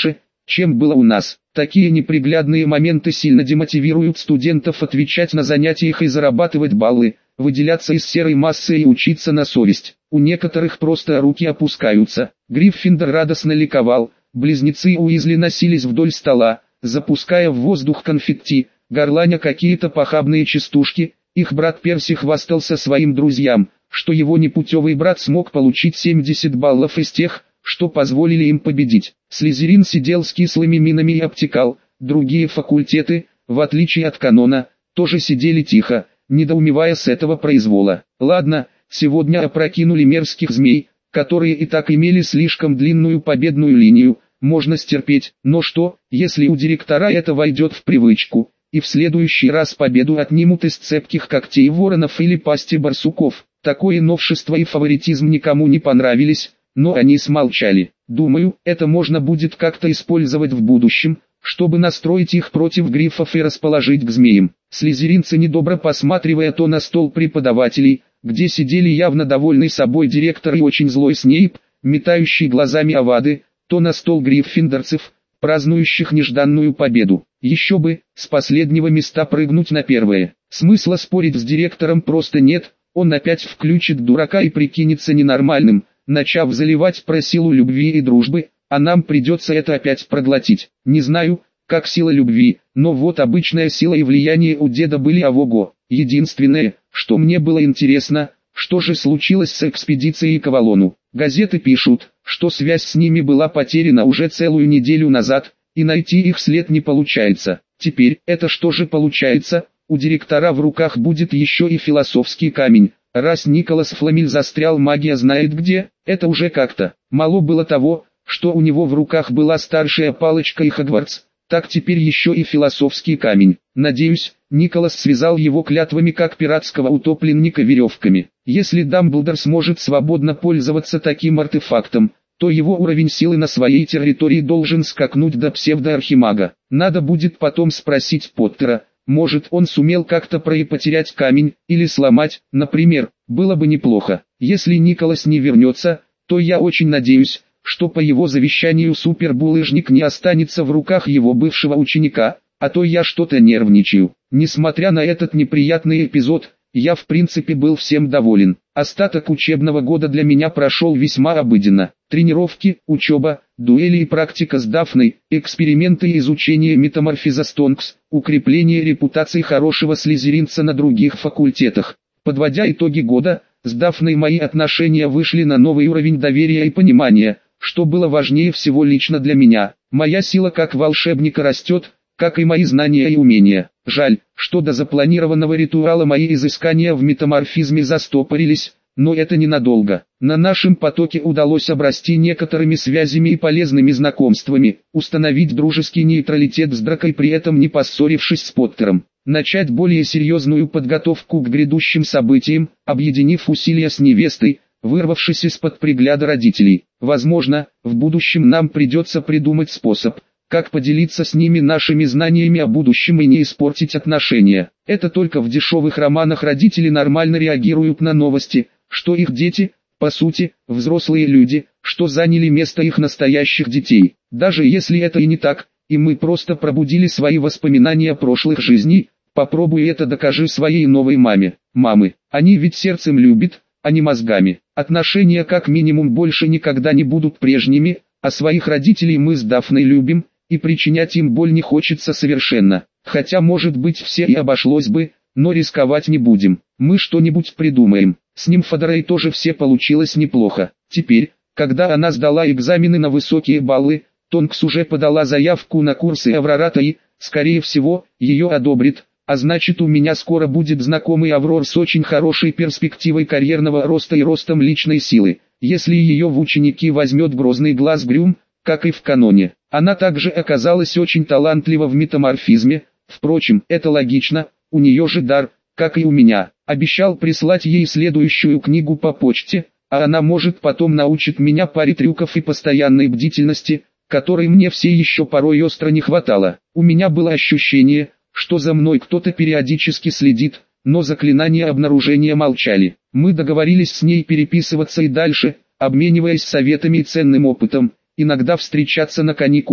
чем было у нас. Такие неприглядные моменты сильно демотивируют студентов отвечать на занятиях и зарабатывать баллы, выделяться из серой массы и учиться на совесть. У некоторых просто руки опускаются. Гриффиндор радостно ликовал, близнецы Уизли носились вдоль стола, запуская в воздух конфетти, горланя какие-то похабные частушки. Их брат Перси хвастался своим друзьям, что его непутевый брат смог получить 70 баллов из тех, что позволили им победить. Слизерин сидел с кислыми минами и обтекал. Другие факультеты, в отличие от канона, тоже сидели тихо, недоумевая с этого произвола. Ладно, сегодня опрокинули мерзких змей, которые и так имели слишком длинную победную линию, можно стерпеть. Но что, если у директора это войдет в привычку, и в следующий раз победу отнимут из цепких когтей воронов или пасти барсуков? Такое новшество и фаворитизм никому не понравились, но они смолчали. Думаю, это можно будет как-то использовать в будущем, чтобы настроить их против грифов и расположить к змеям. Слизеринцы, недобро посматривая то на стол преподавателей, где сидели явно довольный собой директор и очень злой Снейп, метающий глазами Авады, то на стол гриффиндорцев, празднующих нежданную победу. Еще бы, с последнего места прыгнуть на первое. Смысла спорить с директором просто нет, он опять включит дурака и прикинется ненормальным, начав заливать про силу любви и дружбы, а нам придется это опять проглотить. Не знаю, как сила любви, но вот обычная сила и влияние у деда были ого-го. Единственное, что мне было интересно, что же случилось с экспедицией к Авалону. Газеты пишут, что связь с ними была потеряна уже целую неделю назад, и найти их след не получается. Теперь, это что же получается? У директора в руках будет еще и философский камень. Раз Николас Фламель застрял магия знает где, это уже как-то. Мало было того, что у него в руках была старшая палочка и Хогвартс, так теперь еще и философский камень. Надеюсь, Николас связал его клятвами как пиратского утопленника веревками. Если Дамблдор сможет свободно пользоваться таким артефактом, то его уровень силы на своей территории должен скакнуть до псевдоархимага. Надо будет потом спросить Поттера, может он сумел как-то потерять камень, или сломать, например. Было бы неплохо. Если Николас не вернется, то я очень надеюсь, что по его завещанию супербулыжник не останется в руках его бывшего ученика, а то я что-то нервничаю. Несмотря на этот неприятный эпизод, я в принципе был всем доволен. Остаток учебного года для меня прошел весьма обыденно. Тренировки, учеба, дуэли и практика с Дафной, эксперименты и изучение метаморфиза Стонкс, укрепление репутации хорошего слизеринца на других факультетах. Подводя итоги года, с Дафной мои отношения вышли на новый уровень доверия и понимания, что было важнее всего лично для меня. Моя сила как волшебника растет, как и мои знания и умения. Жаль, что до запланированного ритуала мои изыскания в метаморфизме застопорились, но это ненадолго. На нашем потоке удалось обрасти некоторыми связями и полезными знакомствами, установить дружеский нейтралитет с Дракой, при этом не поссорившись с Поттером, начать более серьезную подготовку к грядущим событиям, объединив усилия с невестой, вырвавшись из-под пригляда родителей. Возможно, в будущем нам придется придумать способ, как поделиться с ними нашими знаниями о будущем и не испортить отношения. Это только в дешевых романах родители нормально реагируют на новости, что их дети, по сути, взрослые люди, что заняли место их настоящих детей. Даже если это и не так, и мы просто пробудили свои воспоминания прошлых жизней, попробуй это докажи своей новой маме. Мамы, они ведь сердцем любят, а не мозгами. Отношения как минимум больше никогда не будут прежними, а своих родителей мы с Дафной любим, и причинять им боль не хочется совершенно. Хотя может быть все и обошлось бы, но рисковать не будем. Мы что-нибудь придумаем. С Нимфодорой тоже все получилось неплохо. Теперь, когда она сдала экзамены на высокие баллы, Тонкс уже подала заявку на курсы Аврората и, скорее всего, ее одобрит. А значит, у меня скоро будет знакомый Аврор с очень хорошей перспективой карьерного роста и ростом личной силы. Если ее в ученики возьмет грозный глаз Грюм, как и в каноне. Она также оказалась очень талантлива в метаморфизме, впрочем, это логично, у нее же дар, как и у меня. Обещал прислать ей следующую книгу по почте, а она может потом научит меня паре трюков и постоянной бдительности, которой мне все еще порой остро не хватало. У меня было ощущение, что за мной кто-то периодически следит, но заклинания обнаружения молчали. Мы договорились с ней переписываться и дальше, обмениваясь советами и ценным опытом, иногда встречаться на каникулах,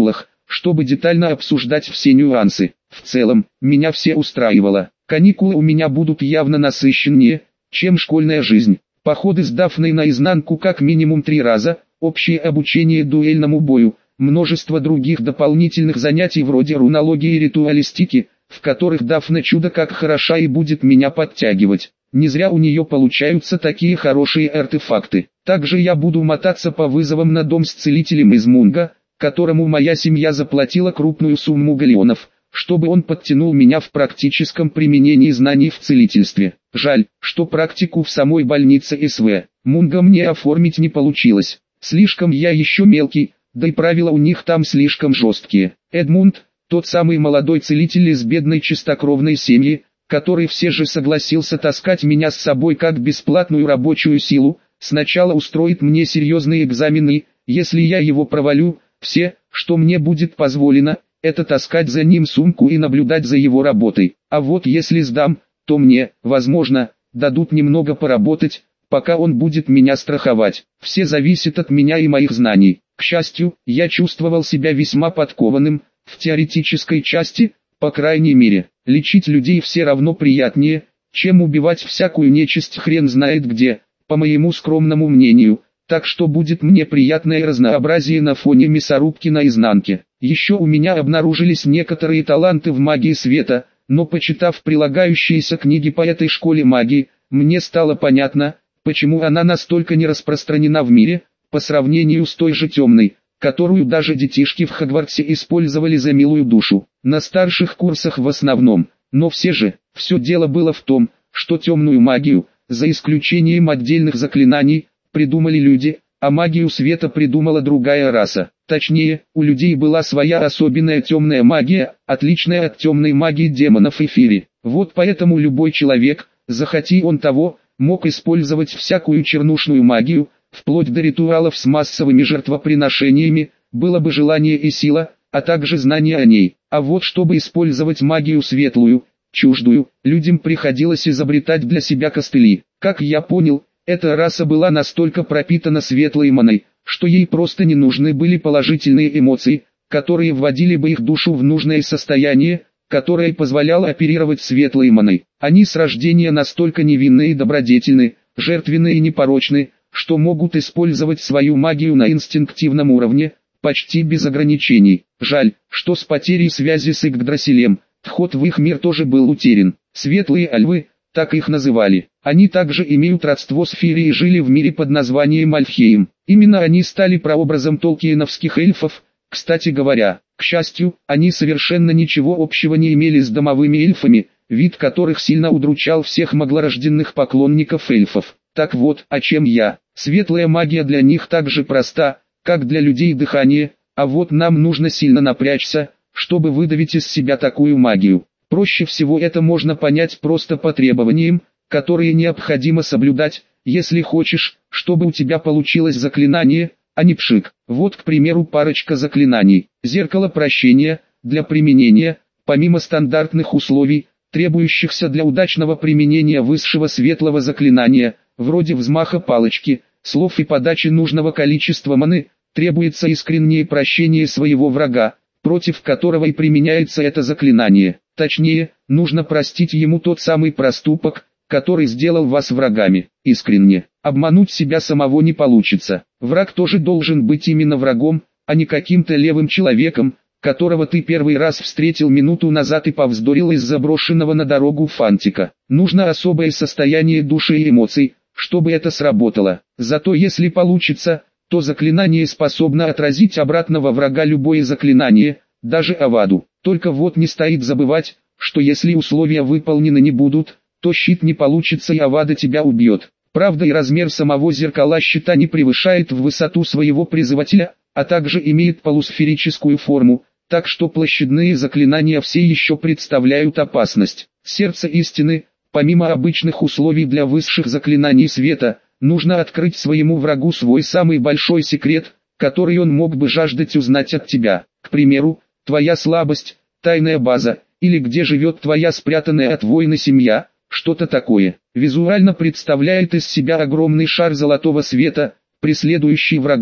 чтобы детально обсуждать все нюансы. В целом, меня все устраивало. Каникулы у меня будут явно насыщеннее, чем школьная жизнь. Походы с Дафной наизнанку как минимум 3 раза, общее обучение дуэльному бою, множество других дополнительных занятий вроде рунологии и ритуалистики, в которых Дафна чудо как хороша и будет меня подтягивать. Не зря у нее получаются такие хорошие артефакты. Также я буду мотаться по вызовам на дом с целителем из Мунга, которому моя семья заплатила крупную сумму галлеонов, чтобы он подтянул меня в практическом применении знаний в целительстве. Жаль, что практику в самой больнице СВ Мунга мне оформить не получилось. Слишком я еще мелкий, да и правила у них там слишком жесткие. Эдмунд, тот самый молодой целитель из бедной чистокровной семьи, который все же согласился таскать меня с собой как бесплатную рабочую силу, сначала устроит мне серьезные экзамены, если я его провалю, все, что мне будет позволено, это таскать за ним сумку и наблюдать за его работой. А вот если сдам, то мне, возможно, дадут немного поработать, пока он будет меня страховать. Все зависит от меня и моих знаний. К счастью, я чувствовал себя весьма подкованным, в теоретической части, по крайней мере. Лечить людей все равно приятнее, чем убивать всякую нечисть хрен знает где, по моему скромному мнению. Так что будет мне приятное разнообразие на фоне мясорубки наизнанке. Еще у меня обнаружились некоторые таланты в магии света, но почитав прилагающиеся книги по этой школе магии, мне стало понятно, почему она настолько не распространена в мире, по сравнению с той же темной, которую даже детишки в Хогвартсе использовали за милую душу. На старших курсах в основном, но все дело было в том, что темную магию, за исключением отдельных заклинаний, придумали люди, а магию света придумала другая раса. Точнее, у людей была своя особенная темная магия, отличная от темной магии демонов и фейри. Вот поэтому любой человек, захоти он того, мог использовать всякую чернушную магию, вплоть до ритуалов с массовыми жертвоприношениями, было бы желание и сила, а также знание о ней. А вот чтобы использовать магию светлую, чуждую, людям приходилось изобретать для себя костыли. Как я понял, эта раса была настолько пропитана светлой маной, что ей просто не нужны были положительные эмоции, которые вводили бы их душу в нужное состояние, которое позволяло оперировать светлой маной. Они с рождения настолько невинны и добродетельны, жертвенны и непорочны, что могут использовать свою магию на инстинктивном уровне, почти без ограничений. Жаль, что с потерей связи с Игдрасилем, вход в их мир тоже был утерян. Светлые альвы, так их называли. Они также имеют родство с Фири и жили в мире под названием Альфхейм. Именно они стали прообразом толкиеновских эльфов. Кстати говоря, к счастью, они совершенно ничего общего не имели с домовыми эльфами, вид которых сильно удручал всех моглорожденных поклонников эльфов. Так вот, о чем я. Светлая магия для них так же проста, как для людей дыхание, а вот нам нужно сильно напрячься, чтобы выдавить из себя такую магию. Проще всего это можно понять просто по требованиям, которые необходимо соблюдать, если хочешь, чтобы у тебя получилось заклинание, а не пшик. Вот, к примеру, парочка заклинаний. Зеркало прощения, для применения, помимо стандартных условий, требующихся для удачного применения высшего светлого заклинания, вроде взмаха палочки, слов и подачи нужного количества маны, требуется искреннее прощение своего врага, против которого и применяется это заклинание. Точнее, нужно простить ему тот самый проступок, который сделал вас врагами. Искренне. Обмануть себя самого не получится. Враг тоже должен быть именно врагом, а не каким-то левым человеком, которого ты первый раз встретил минуту назад и повздорил из-за брошенного на дорогу фантика. Нужно особое состояние души и эмоций, чтобы это сработало. Зато если получится, то заклинание способно отразить обратного врага любое заклинание, даже Аваду. Только вот не стоит забывать, что если условия выполнены не будут, то щит не получится и Авада тебя убьет. Правда, и размер самого зеркала щита не превышает в высоту своего призывателя, а также имеет полусферическую форму, так что площадные заклинания все еще представляют опасность. Сердце истины, помимо обычных условий для высших заклинаний света, нужно открыть своему врагу свой самый большой секрет, который он мог бы жаждать узнать от тебя. К примеру, твоя слабость, тайная база, или где живет твоя спрятанная от войны семья, что-то такое. Визуально представляет из себя огромный шар золотого света, преследующий врага,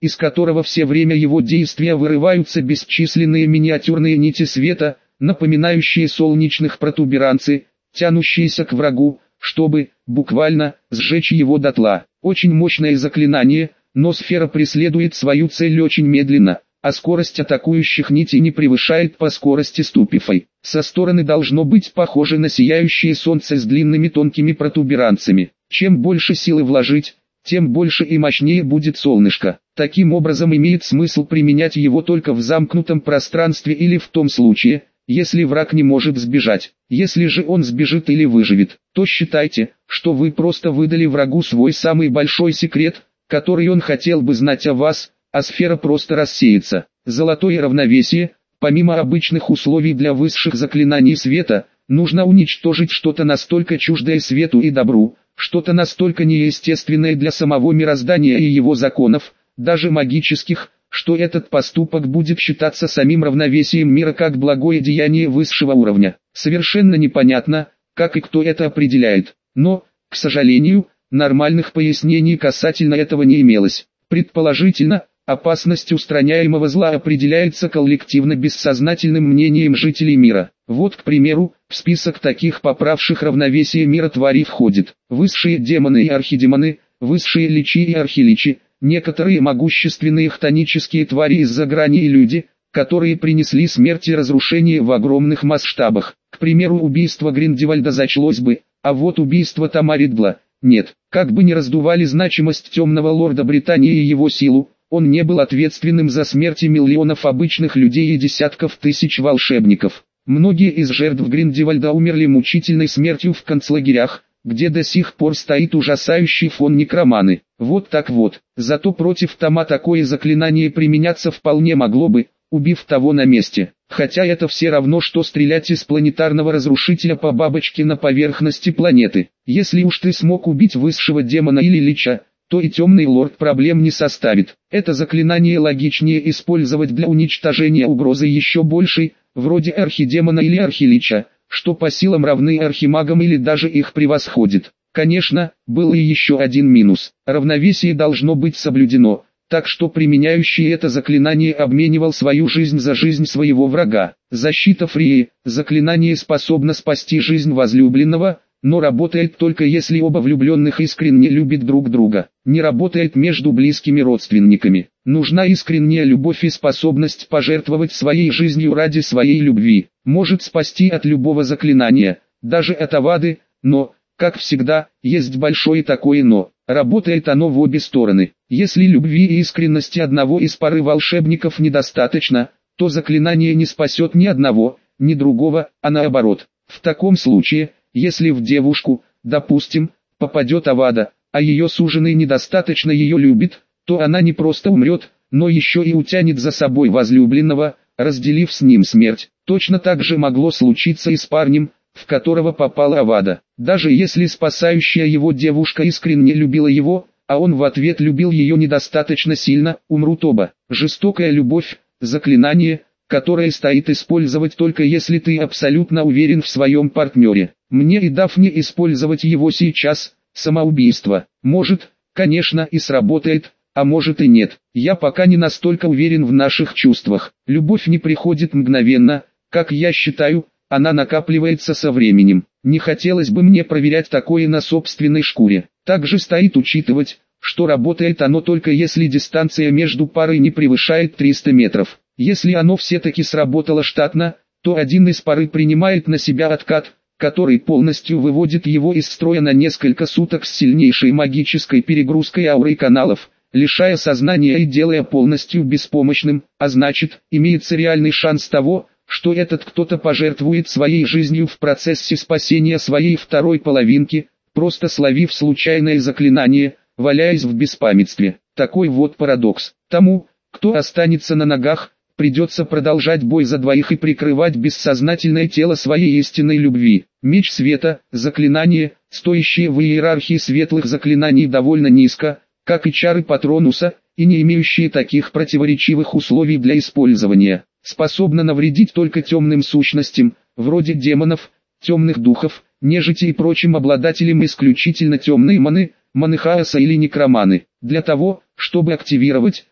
из которого все время его действия вырываются бесчисленные миниатюрные нити света, напоминающие солнечных протуберанций, тянущиеся к врагу, чтобы, буквально, сжечь его дотла. Очень мощное заклинание, но сфера преследует свою цель очень медленно, а скорость атакующих нитей не превышает по скорости ступифой. Со стороны должно быть похоже на сияющее солнце с длинными тонкими протуберанцами. Чем больше силы вложить, тем больше и мощнее будет солнышко. Таким образом имеет смысл применять его только в замкнутом пространстве или в том случае, если враг не может сбежать. Если же он сбежит или выживет, то считайте, что вы просто выдали врагу свой самый большой секрет, который он хотел бы знать о вас, а сфера просто рассеется. Золотое равновесие. Помимо обычных условий для высших заклинаний света, нужно уничтожить что-то настолько чуждое свету и добру, что-то настолько неестественное для самого мироздания и его законов, даже магических, что этот поступок будет считаться самим равновесием мира как благое деяние высшего уровня. Совершенно непонятно, как и кто это определяет, но, к сожалению, нормальных пояснений касательно этого не имелось. Предположительно, опасность устраняемого зла определяется коллективно-бессознательным мнением жителей мира. Вот, к примеру, в список таких поправших равновесие мира тварей входит высшие демоны и архидемоны, высшие личи и архиличи, некоторые могущественные хтонические твари из-за грани и люди, которые принесли смерть и разрушение в огромных масштабах. К примеру, убийство Гриндевальда зачлось бы, а вот убийство Тамаридла – нет. Как бы ни раздували значимость темного лорда Британии и его силу, он не был ответственным за смерти миллионов обычных людей и десятков тысяч волшебников. Многие из жертв Гриндевальда умерли мучительной смертью в концлагерях, где до сих пор стоит ужасающий фон некроманы. Вот так вот. Зато против Тома такое заклинание применяться вполне могло бы, убив того на месте. Хотя это все равно, что стрелять из планетарного разрушителя по бабочке на поверхности планеты. Если уж ты смог убить высшего демона или лича, то и темный лорд проблем не составит. Это заклинание логичнее использовать для уничтожения угрозы еще большей, вроде архидемона или архилича, что по силам равны архимагам или даже их превосходит. Конечно, был и еще один минус. Равновесие должно быть соблюдено, так что применяющий это заклинание обменивал свою жизнь за жизнь своего врага. Защита Фрии. Заклинание способно спасти жизнь возлюбленного, но работает только если оба влюбленных искренне любят друг друга. Не работает между близкими родственниками. Нужна искренняя любовь и способность пожертвовать своей жизнью ради своей любви. Может спасти от любого заклинания, даже от Авады, но, как всегда, есть большое такое «но». Работает оно в обе стороны. Если любви и искренности одного из пары волшебников недостаточно, то заклинание не спасет ни одного, ни другого, а наоборот. В таком случае, если в девушку, допустим, попадет Авада, а ее суженый недостаточно ее любит, то она не просто умрет, но еще и утянет за собой возлюбленного, разделив с ним смерть. Точно так же могло случиться и с парнем, в которого попала Авада. Даже если спасающая его девушка искренне любила его, а он в ответ любил ее недостаточно сильно, умрут оба. Жестокая любовь – заклинание, которое стоит использовать только если ты абсолютно уверен в своем партнере. Мне и Дафне использовать его сейчас – самоубийство. Может, конечно, и сработает, а может и нет. Я пока не настолько уверен в наших чувствах. Любовь не приходит мгновенно, как я считаю, она накапливается со временем. Не хотелось бы мне проверять такое на собственной шкуре. Также стоит учитывать, что работает оно только если дистанция между парой не превышает 300 метров. Если оно все-таки сработало штатно, то один из пары принимает на себя откат, который полностью выводит его из строя на несколько суток с сильнейшей магической перегрузкой ауры и каналов, лишая сознания и делая полностью беспомощным, а значит, имеется реальный шанс того, что этот кто-то пожертвует своей жизнью в процессе спасения своей второй половинки, просто словив случайное заклинание, валяясь в беспамятстве. Такой вот парадокс. Тому, кто останется на ногах, придется продолжать бой за двоих и прикрывать бессознательное тело своей истинной любви. Меч света, заклинание, стоящее в иерархии светлых заклинаний довольно низко, как и чары Патронуса, и не имеющие таких противоречивых условий для использования. Способна навредить только темным сущностям, вроде демонов, темных духов, нежити и прочим обладателям исключительно темной маны, маны хаоса или некроманы. Для того, чтобы активировать,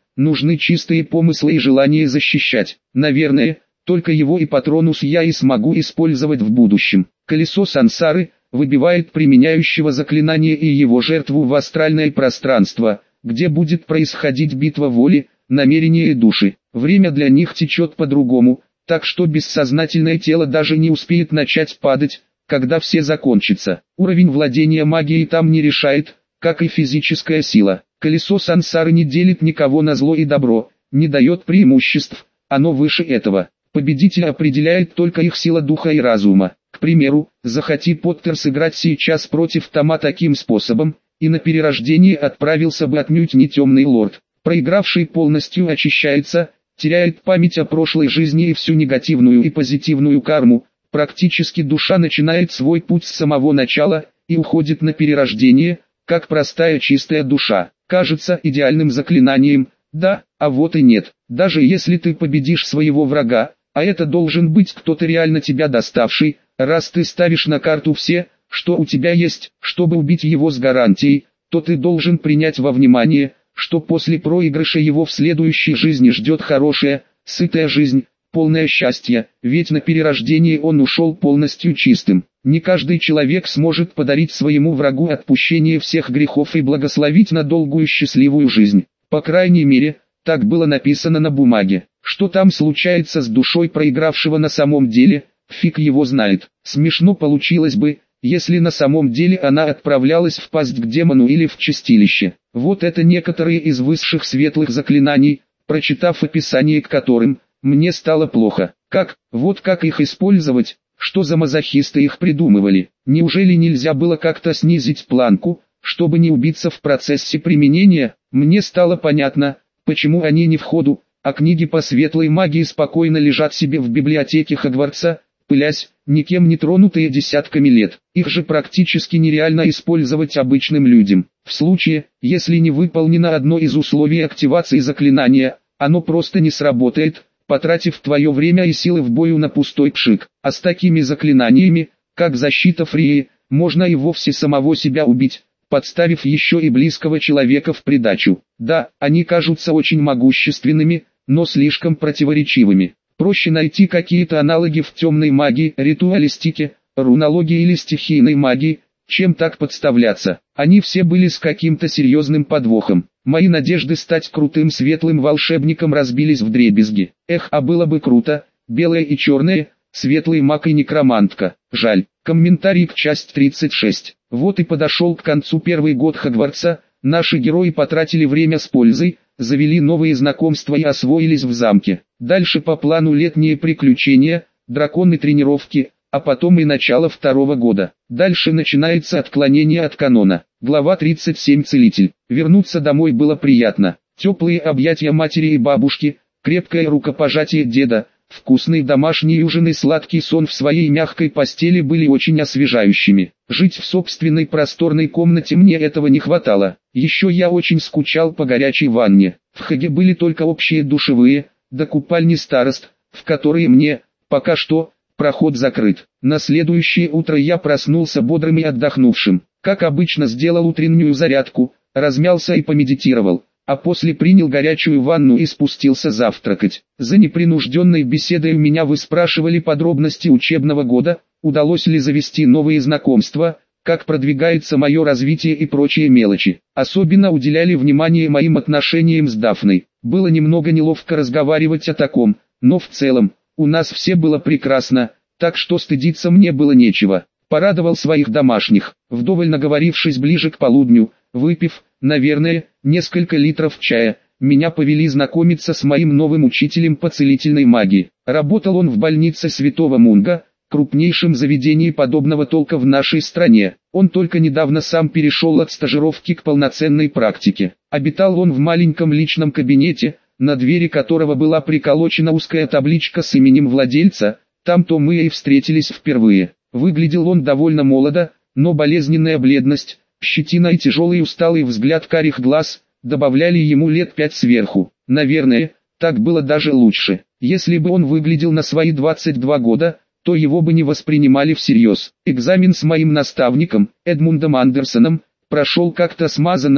нужны чистые помыслы и желание защищать. Наверное, только его и Патронус я и смогу использовать в будущем. Колесо сансары выбивает применяющего заклинание и его жертву в астральное пространство, где будет происходить битва воли, намерения и души. Время для них течет по-другому, так что бессознательное тело даже не успеет начать падать, когда все закончится. Уровень владения магией там не решает, как и физическая сила. Колесо сансары не делит никого на зло и добро, не дает преимуществ, оно выше этого. Победителя определяет только их сила духа и разума. К примеру, захоти Поттер сыграть сейчас против Тома таким способом, и на перерождение отправился бы отнюдь не темный лорд. Проигравший полностью очищается, теряет память о прошлой жизни и всю негативную и позитивную карму, практически душа начинает свой путь с самого начала, и уходит на перерождение, как простая чистая душа. Кажется идеальным заклинанием, да, а вот и нет. Даже если ты победишь своего врага, а это должен быть кто-то реально тебя доставший, раз ты ставишь на карту все, что у тебя есть, чтобы убить его с гарантией, то ты должен принять во внимание, что после проигрыша его в следующей жизни ждет хорошая, сытая жизнь, полное счастья, ведь на перерождении он ушел полностью чистым. Не каждый человек сможет подарить своему врагу отпущение всех грехов и благословить на долгую счастливую жизнь. По крайней мере, так было написано на бумаге. Что там случается с душой проигравшего на самом деле, фиг его знает. Смешно получилось бы, если на самом деле она отправлялась в пасть к демону или в чистилище. Вот это некоторые из высших светлых заклинаний, прочитав описание к которым, мне стало плохо. Вот как их использовать, что за мазохисты их придумывали? Неужели нельзя было как-то снизить планку, чтобы не убиться в процессе применения? Мне стало понятно, почему они не в ходу, а книги по светлой магии спокойно лежат себе в библиотеке Хогвартса, пылясь, никем не тронутые десятками лет. Их же практически нереально использовать обычным людям. В случае, если не выполнено одно из условий активации заклинания, оно просто не сработает, потратив твое время и силы в бою на пустой пшик. А с такими заклинаниями, как защита Фрии, можно и вовсе самого себя убить, подставив еще и близкого человека в придачу. Да, они кажутся очень могущественными, но слишком противоречивыми. Проще найти какие-то аналоги в темной магии, ритуалистике, рунологии или стихийной магии, чем так подставляться. Они все были с каким-то серьезным подвохом. Мои надежды стать крутым светлым волшебником разбились вдребезги. Эх, а было бы круто, белое и черное, светлый маг и некромантка. Жаль. Комментарий к часть 36. Вот и подошел к концу первый год Хогвартса. Наши герои потратили время с пользой, завели новые знакомства и освоились в замке. Дальше по плану летние приключения, драконы, тренировки, а потом и начало второго года. Дальше начинается отклонение от канона. Глава 37. Целитель. Вернуться домой было приятно. Теплые объятия матери и бабушки, крепкое рукопожатие деда, вкусный домашний ужин и сладкий сон в своей мягкой постели были очень освежающими. Жить в собственной просторной комнате мне этого не хватало. Еще я очень скучал по горячей ванне. В Хаге были только общие душевые, да купальни старост, в которые мне, пока что, проход закрыт. На следующее утро я проснулся бодрым и отдохнувшим. Как обычно, сделал утреннюю зарядку, размялся и помедитировал, а после принял горячую ванну и спустился завтракать. За непринужденной беседой у меня выспрашивали подробности учебного года, удалось ли завести новые знакомства, как продвигается мое развитие и прочие мелочи. Особенно уделяли внимание моим отношениям с Дафной. Было немного неловко разговаривать о таком, но в целом, у нас все было прекрасно, так что стыдиться мне было нечего. Порадовал своих домашних, вдоволь наговорившись ближе к полудню, выпив, наверное, несколько литров чая, меня повели знакомиться с моим новым учителем по целительной магии. Работал он в больнице Святого Мунга, крупнейшем заведении подобного толка в нашей стране. Он только недавно сам перешел от стажировки к полноценной практике. Обитал он в маленьком личном кабинете, на двери которого была приколочена узкая табличка с именем владельца. Там-то мы и встретились впервые. Выглядел он довольно молодо, но болезненная бледность, щетина и тяжелый усталый взгляд карих глаз добавляли ему лет 5 сверху. Наверное, так было даже лучше. Если бы он выглядел на свои 22 года, то его бы не воспринимали всерьез. Экзамен с моим наставником, Эдмундом Андерсоном, прошел как-то смазанно.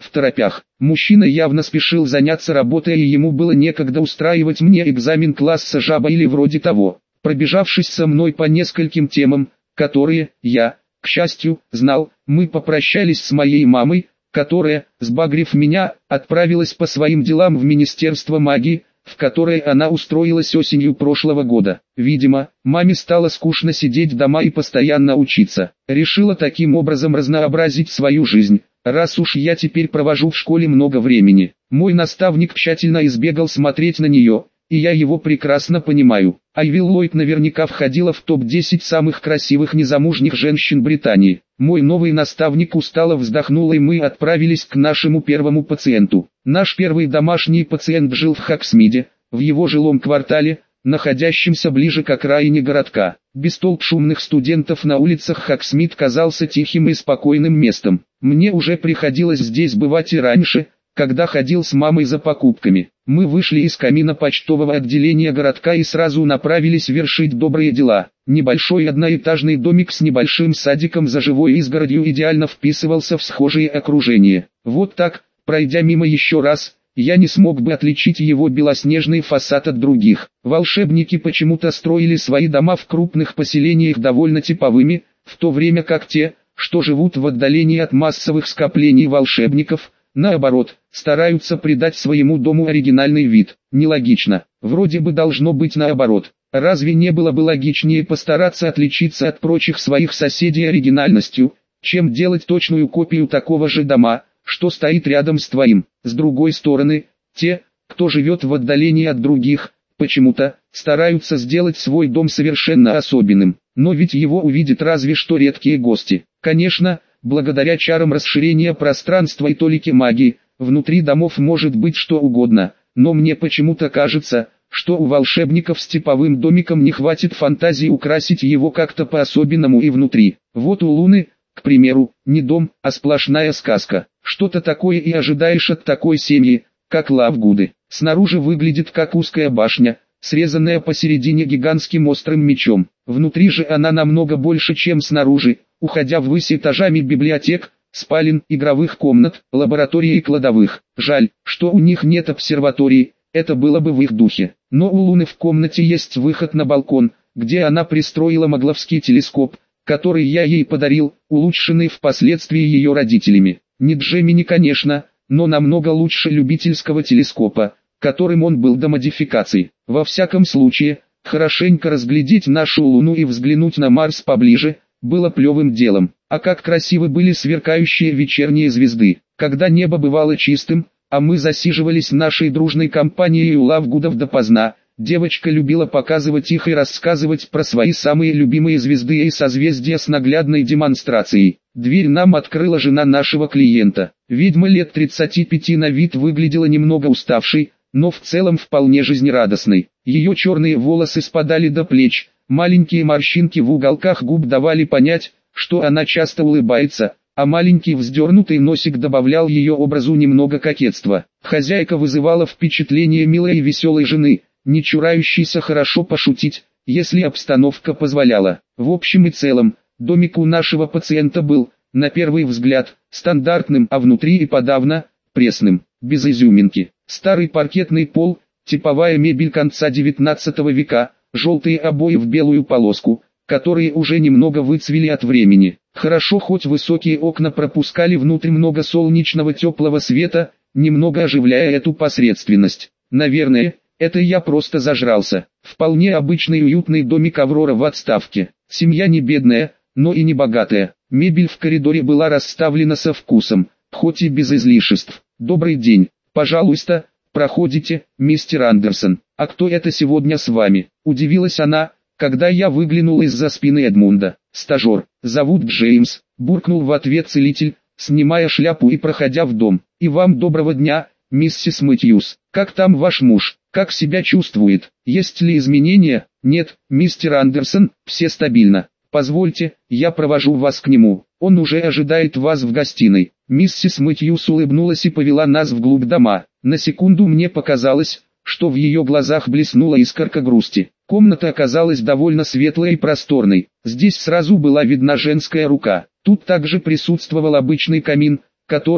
в торопях. Мужчина явно спешил заняться работой, и ему было некогда устраивать мне экзамен класса жаба или вроде того. Пробежавшись со мной по нескольким темам, которые, я, к счастью, знал, мы попрощались с моей мамой, которая, сбагрив меня, отправилась по своим делам в Министерство магии, в которое она устроилась осенью прошлого года. Видимо, маме стало скучно сидеть дома и постоянно учиться. Решила таким образом разнообразить свою жизнь, раз уж я теперь провожу в школе много времени. Мой наставник тщательно избегал смотреть на нее, и я его прекрасно понимаю. Айви Ллойд наверняка входила в топ-10 самых красивых незамужних женщин Британии. Мой новый наставник устало вздохнул, и мы отправились к нашему первому пациенту. Наш первый домашний пациент жил в Хоксмиде, в его жилом квартале, находящемся ближе к окраине городка. Бестолк шумных студентов на улицах Хоксмид казался тихим и спокойным местом. Мне уже приходилось здесь бывать и раньше, когда ходил с мамой за покупками. Мы вышли из камина почтового отделения городка и сразу направились вершить добрые дела. Небольшой одноэтажный домик с небольшим садиком за живой изгородью идеально вписывался в схожее окружение. Вот так, пройдя мимо еще раз, я не смог бы отличить его белоснежный фасад от других. Волшебники почему-то строили свои дома в крупных поселениях довольно типовыми, в то время как те, что живут в отдалении от массовых скоплений волшебников, наоборот, стараются придать своему дому оригинальный вид. Нелогично. Вроде бы должно быть наоборот. Разве не было бы логичнее постараться отличиться от прочих своих соседей оригинальностью, чем делать точную копию такого же дома, что стоит рядом с твоим? С другой стороны, те, кто живет в отдалении от других, почему-то стараются сделать свой дом совершенно особенным. Но ведь его увидят разве что редкие гости. Конечно, благодаря чарам расширения пространства и толике магии, внутри домов может быть что угодно, но мне почему-то кажется, что у волшебников с типовым домиком не хватит фантазии украсить его как-то по-особенному и внутри. Вот у Луны, к примеру, не дом, а сплошная сказка. Что-то такое и ожидаешь от такой семьи, как Лавгуды. Снаружи выглядит как узкая башня, срезанная посередине гигантским острым мечом. Внутри же она намного больше, чем снаружи, уходя ввысь этажами библиотек, спален, игровых комнат, лабораторий и кладовых. Жаль, что у них нет обсерватории, это было бы в их духе. Но у Луны в комнате есть выход на балкон, где она пристроила магловский телескоп, который я ей подарил, улучшенный впоследствии ее родителями. Не Джемини, конечно, но намного лучше любительского телескопа, которым он был до модификации. Во всяком случае, хорошенько разглядеть нашу Луну и взглянуть на Марс поближе, было плевым делом. А как красивы были сверкающие вечерние звезды, когда небо бывало чистым, а мы засиживались нашей дружной компанией у Лавгудов допоздна. Девочка любила показывать их и рассказывать про свои самые любимые звезды и созвездия с наглядной демонстрацией. Дверь нам открыла жена нашего клиента. Ведьма лет 35 на вид выглядела немного уставшей, но в целом вполне жизнерадостной. Ее черные волосы спадали до плеч, маленькие морщинки в уголках губ давали понять, что она часто улыбается, а маленький вздернутый носик добавлял ее образу немного кокетства. Хозяйка вызывала впечатление милой и веселой жены, не чурающейся хорошо пошутить, если обстановка позволяла. В общем и целом, домик у нашего пациента был, на первый взгляд, стандартным, а внутри и подавно, пресным, без изюминки. Старый паркетный пол, типовая мебель конца 19 века, желтые обои в белую полоску, которые уже немного выцвели от времени. Хорошо, хоть высокие окна пропускали внутрь много солнечного теплого света, немного оживляя эту посредственность. Наверное, это я просто зажрался. Вполне обычный уютный домик Аврора в отставке. Семья не бедная, но и не богатая. Мебель в коридоре была расставлена со вкусом, хоть и без излишеств. «Добрый день, пожалуйста, проходите, мистер Андерсон. А кто это сегодня с вами?» – удивилась она, когда я выглянул из-за спины Эдмунда. «Стажер, зовут Джеймс», – буркнул в ответ целитель, снимая шляпу и проходя в дом. «И вам доброго дня, миссис Мэтьюс. Как там ваш муж? Как себя чувствует? Есть ли изменения?» «Нет, мистер Андерсон, все стабильно. Позвольте, я провожу вас к нему. Он уже ожидает вас в гостиной». Миссис Мэтьюс улыбнулась и повела нас вглубь дома. На секунду мне показалось, что в ее глазах блеснула искорка грусти. Комната оказалась довольно светлой и просторной. Здесь сразу была видна женская рука. Тут также присутствовал обычный камин, который,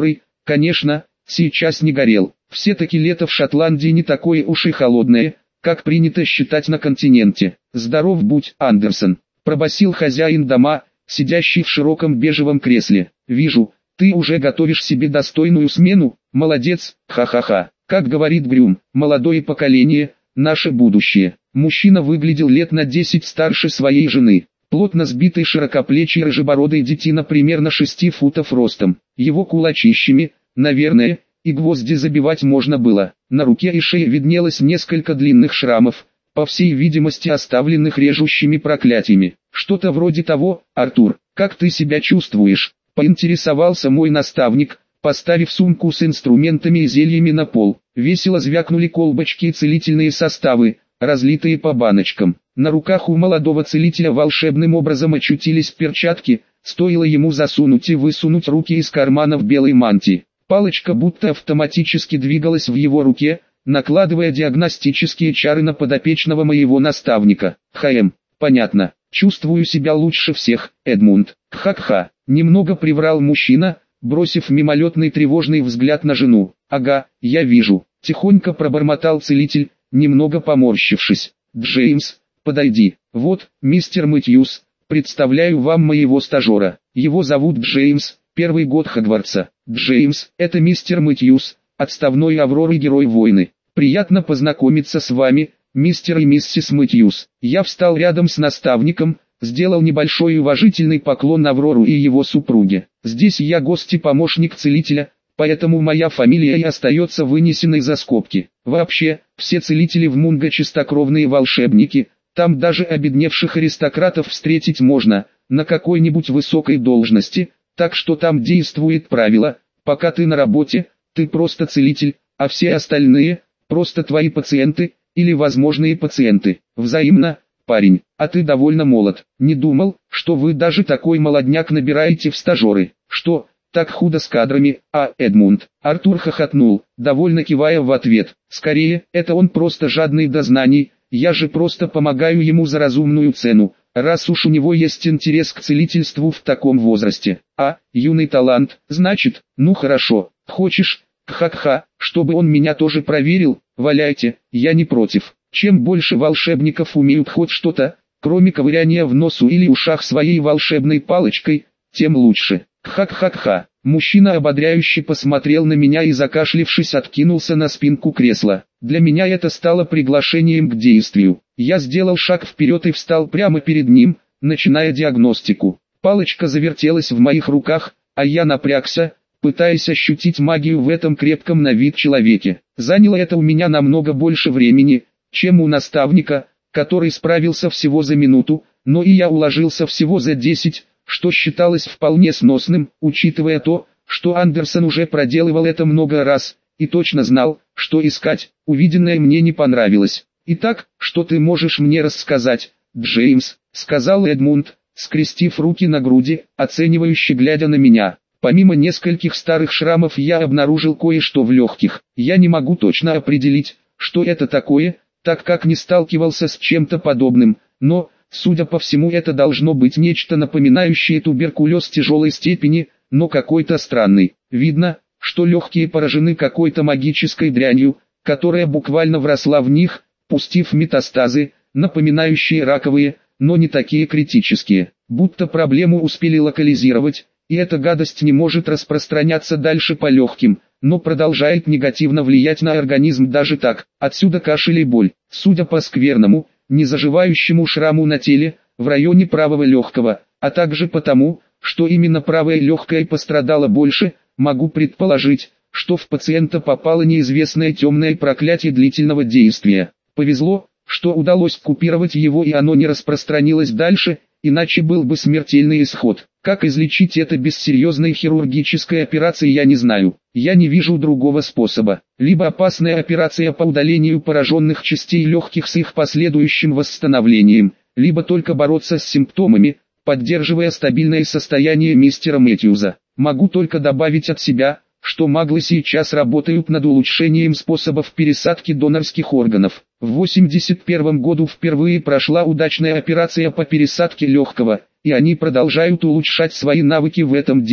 Конечно, сейчас не горел. Все-таки лето в Шотландии не такое уж и холодное, как принято считать на континенте. «Здоров будь, Андерсон», – пробасил хозяин дома, сидящий в широком бежевом кресле. «Вижу, ты уже готовишь себе достойную смену, молодец, ха-ха-ха». Как говорит Грюм, молодое поколение – наше будущее. Мужчина выглядел лет на 10 старше своей жены. Плотно сбитый широкоплечий рыжебородый детина примерно 6 футов ростом. Его кулачищами, наверное, и гвозди забивать можно было. На руке и шее виднелось несколько длинных шрамов, по всей видимости оставленных режущими проклятиями. Что-то вроде того: «Артур, как ты себя чувствуешь?» – поинтересовался мой наставник, поставив сумку с инструментами и зельями на пол. Весело звякнули колбочки и целительные составы, разлитые по баночкам. На руках у молодого целителя волшебным образом очутились перчатки, стоило ему засунуть и высунуть руки из карманов белой мантии. Палочка будто автоматически двигалась в его руке, накладывая диагностические чары на подопечного моего наставника. Понятно. Чувствую себя лучше всех, Эдмунд. Ха-ха. Немного приврал мужчина, бросив мимолетный тревожный взгляд на жену. «Ага, я вижу», – тихонько пробормотал целитель, немного поморщившись. «Джеймс, подойди. Вот, мистер Мэтьюс, представляю вам моего стажера. Его зовут Джеймс, первый год Хогвартса. Джеймс, это мистер Мэтьюс, отставной Авроры герой войны. Приятно познакомиться с вами, мистер и миссис Мэтьюс». Я встал рядом с наставником, сделал небольшой и уважительный поклон Аврору и его супруге. «Здесь я гость и помощник целителя, поэтому моя фамилия и остается вынесенной за скобки. Вообще, все целители в Мунго чистокровные волшебники, там даже обедневших аристократов встретить можно, на какой-нибудь высокой должности, так что там действует правило: пока ты на работе, ты просто целитель, а все остальные – просто твои пациенты, или возможные пациенты. Взаимно, парень, а ты довольно молод. Не думал, что вы даже такой молодняк набираете в стажеры. Что, так худо с кадрами, а, Эдмунд?» Артур хохотнул, довольно кивая в ответ. «Скорее, это он просто жадный до знаний, я же просто помогаю ему за разумную цену, раз уж у него есть интерес к целительству в таком возрасте. А, юный талант, значит, ну хорошо, хочешь, ха-ха, чтобы он меня тоже проверил, валяйте, я не против. Чем больше волшебников умеют хоть что-то, кроме ковыряния в носу или ушах своей волшебной палочкой, тем лучше». Ха-ха-ха. Мужчина ободряюще посмотрел на меня и, закашлившись, откинулся на спинку кресла. Для меня это стало приглашением к действию. Я сделал шаг вперед и встал прямо перед ним, начиная диагностику. Палочка завертелась в моих руках, а я напрягся, пытаясь ощутить магию в этом крепком на вид человеке. Заняло это у меня намного больше времени, чем у наставника, который справился всего за минуту, но и я уложился всего за 10, что считалось вполне сносным, учитывая то, что Андерсон уже проделывал это много раз, и точно знал, что искать. Увиденное мне не понравилось. «Итак, что ты можешь мне рассказать, Джеймс?» — сказал Эдмунд, скрестив руки на груди, оценивающе глядя на меня. Помимо нескольких старых шрамов я обнаружил кое-что в легких. Я не могу точно определить, что это такое, так как не сталкивался с чем-то подобным, но, судя по всему, это должно быть нечто напоминающее туберкулез тяжелой степени, но какой-то странный. Видно, что легкие поражены какой-то магической дрянью, которая буквально вросла в них, пустив метастазы, напоминающие раковые, но не такие критические. Будто проблему успели локализировать, и эта гадость не может распространяться дальше по легким, но продолжает негативно влиять на организм даже так. Отсюда кашель и боль. Судя по скверному, незаживающему шраму на теле, в районе правого легкого, а также потому, что именно правое легкое пострадало больше, могу предположить, что в пациента попало неизвестное темное проклятие длительного действия. Повезло, что удалось купировать его и оно не распространилось дальше, иначе был бы смертельный исход. Как излечить это без серьезной хирургической операции, я не знаю. Я не вижу другого способа. Либо опасная операция по удалению пораженных частей легких с их последующим восстановлением, либо только бороться с симптомами, поддерживая стабильное состояние мистера Мэтьюза. Могу только добавить от себя, что маглы сейчас работают над улучшением способов пересадки донорских органов. В 1981 году впервые прошла удачная операция по пересадке легкого, и они продолжают улучшать свои навыки в этом деле.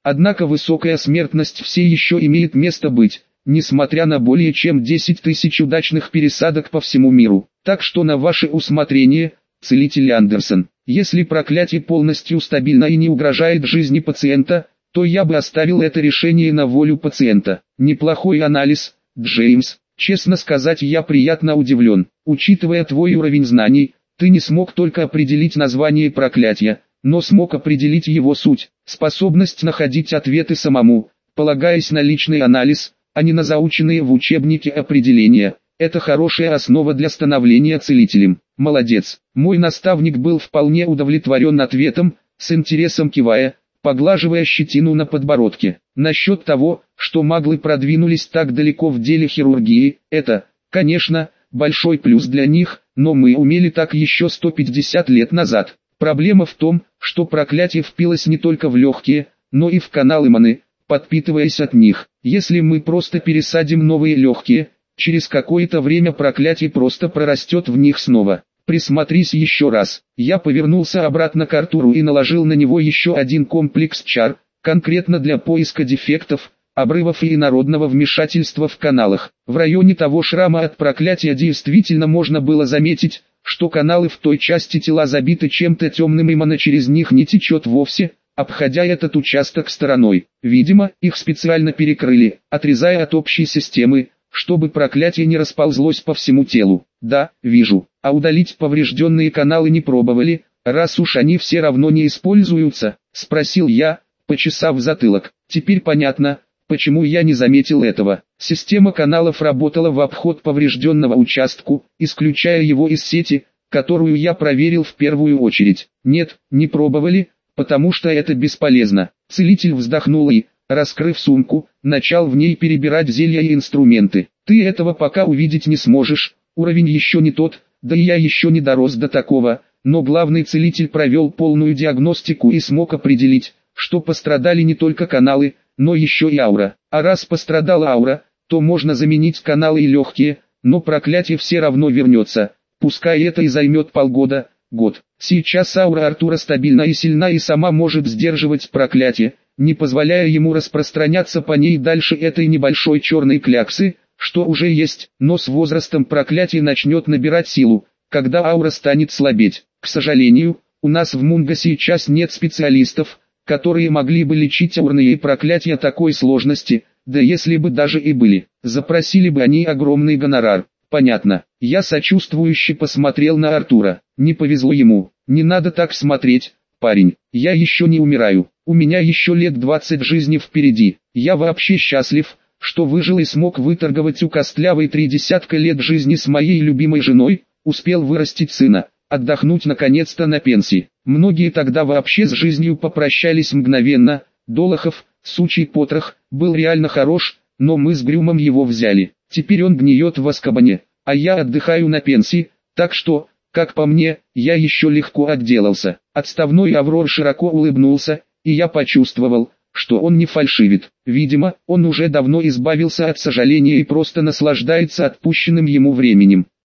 Однако высокая смертность все еще имеет место быть, несмотря на более чем 10 тысяч удачных пересадок по всему миру. Так что на ваше усмотрение, целитель Андерсон. Если проклятие полностью стабильно и не угрожает жизни пациента, то я бы оставил это решение на волю пациента. Неплохой анализ, Джеймс. Честно сказать, я приятно удивлен. Учитывая твой уровень знаний, ты не смог только определить название проклятия, но смог определить его суть, способность находить ответы самому, полагаясь на личный анализ, а не на заученные в учебнике определения. Это хорошая основа для становления целителем. Молодец. Мой наставник был вполне удовлетворен ответом, с интересом кивая, поглаживая щетину на подбородке. Насчет того, что маглы продвинулись так далеко в деле хирургии, это, конечно, большой плюс для них, но мы умели так еще 150 лет назад. Проблема в том, что проклятие впилось не только в легкие, но и в каналы маны, подпитываясь от них. Если мы просто пересадим новые легкие, через какое-то время проклятие просто прорастет в них снова. Присмотрись еще раз. Я повернулся обратно к Артуру и наложил на него еще один комплекс чар, конкретно для поиска дефектов, обрывов и инородного вмешательства в каналах. В районе того шрама от проклятия действительно можно было заметить, что каналы в той части тела забиты чем-то темным и мана через них не течет вовсе, обходя этот участок стороной. Видимо, их специально перекрыли, отрезая от общей системы, чтобы проклятие не расползлось по всему телу. Да, вижу. А удалить поврежденные каналы не пробовали, раз уж они все равно не используются, спросил я, почесав затылок. Теперь понятно, почему я не заметил этого. Система каналов работала в обход поврежденного участку, исключая его из сети, которую я проверил в первую очередь. Нет, не пробовали, потому что это бесполезно. Целитель вздохнул и, раскрыв сумку, начал в ней перебирать зелья и инструменты. Ты этого пока увидеть не сможешь, уровень еще не тот, да и я еще не дорос до такого, но главный целитель провел полную диагностику и смог определить, что пострадали не только каналы, но еще и аура. А раз пострадала аура, то можно заменить каналы и легкие, но проклятие все равно вернется, пускай это и займет полгода, год. Сейчас аура Артура стабильна и сильна и сама может сдерживать проклятие, не позволяя ему распространяться по ней дальше этой небольшой черной кляксы, что уже есть, но с возрастом проклятие начнет набирать силу, когда аура станет слабеть. К сожалению, у нас в Мунго сейчас нет специалистов, которые могли бы лечить аурные проклятия такой сложности, да если бы даже и были, запросили бы они огромный гонорар. Понятно. Я сочувствующе посмотрел на Артура. Не повезло ему. Не надо так смотреть, парень. Я еще не умираю. У меня еще лет 20 жизни впереди. Я вообще счастлив, что выжил и смог выторговать у костлявой 30 лет жизни с моей любимой женой, успел вырастить сына, отдохнуть наконец-то на пенсии. Многие тогда вообще с жизнью попрощались мгновенно. Долохов, сучий потрох, был реально хорош, но мы с Грюмом его взяли. Теперь он гниет в Азкабане, а я отдыхаю на пенсии, так что, как по мне, я еще легко отделался. Отставной Аврор широко улыбнулся, и я почувствовал, что он не фальшивит. Видимо, он уже давно избавился от сожаления и просто наслаждается отпущенным ему временем.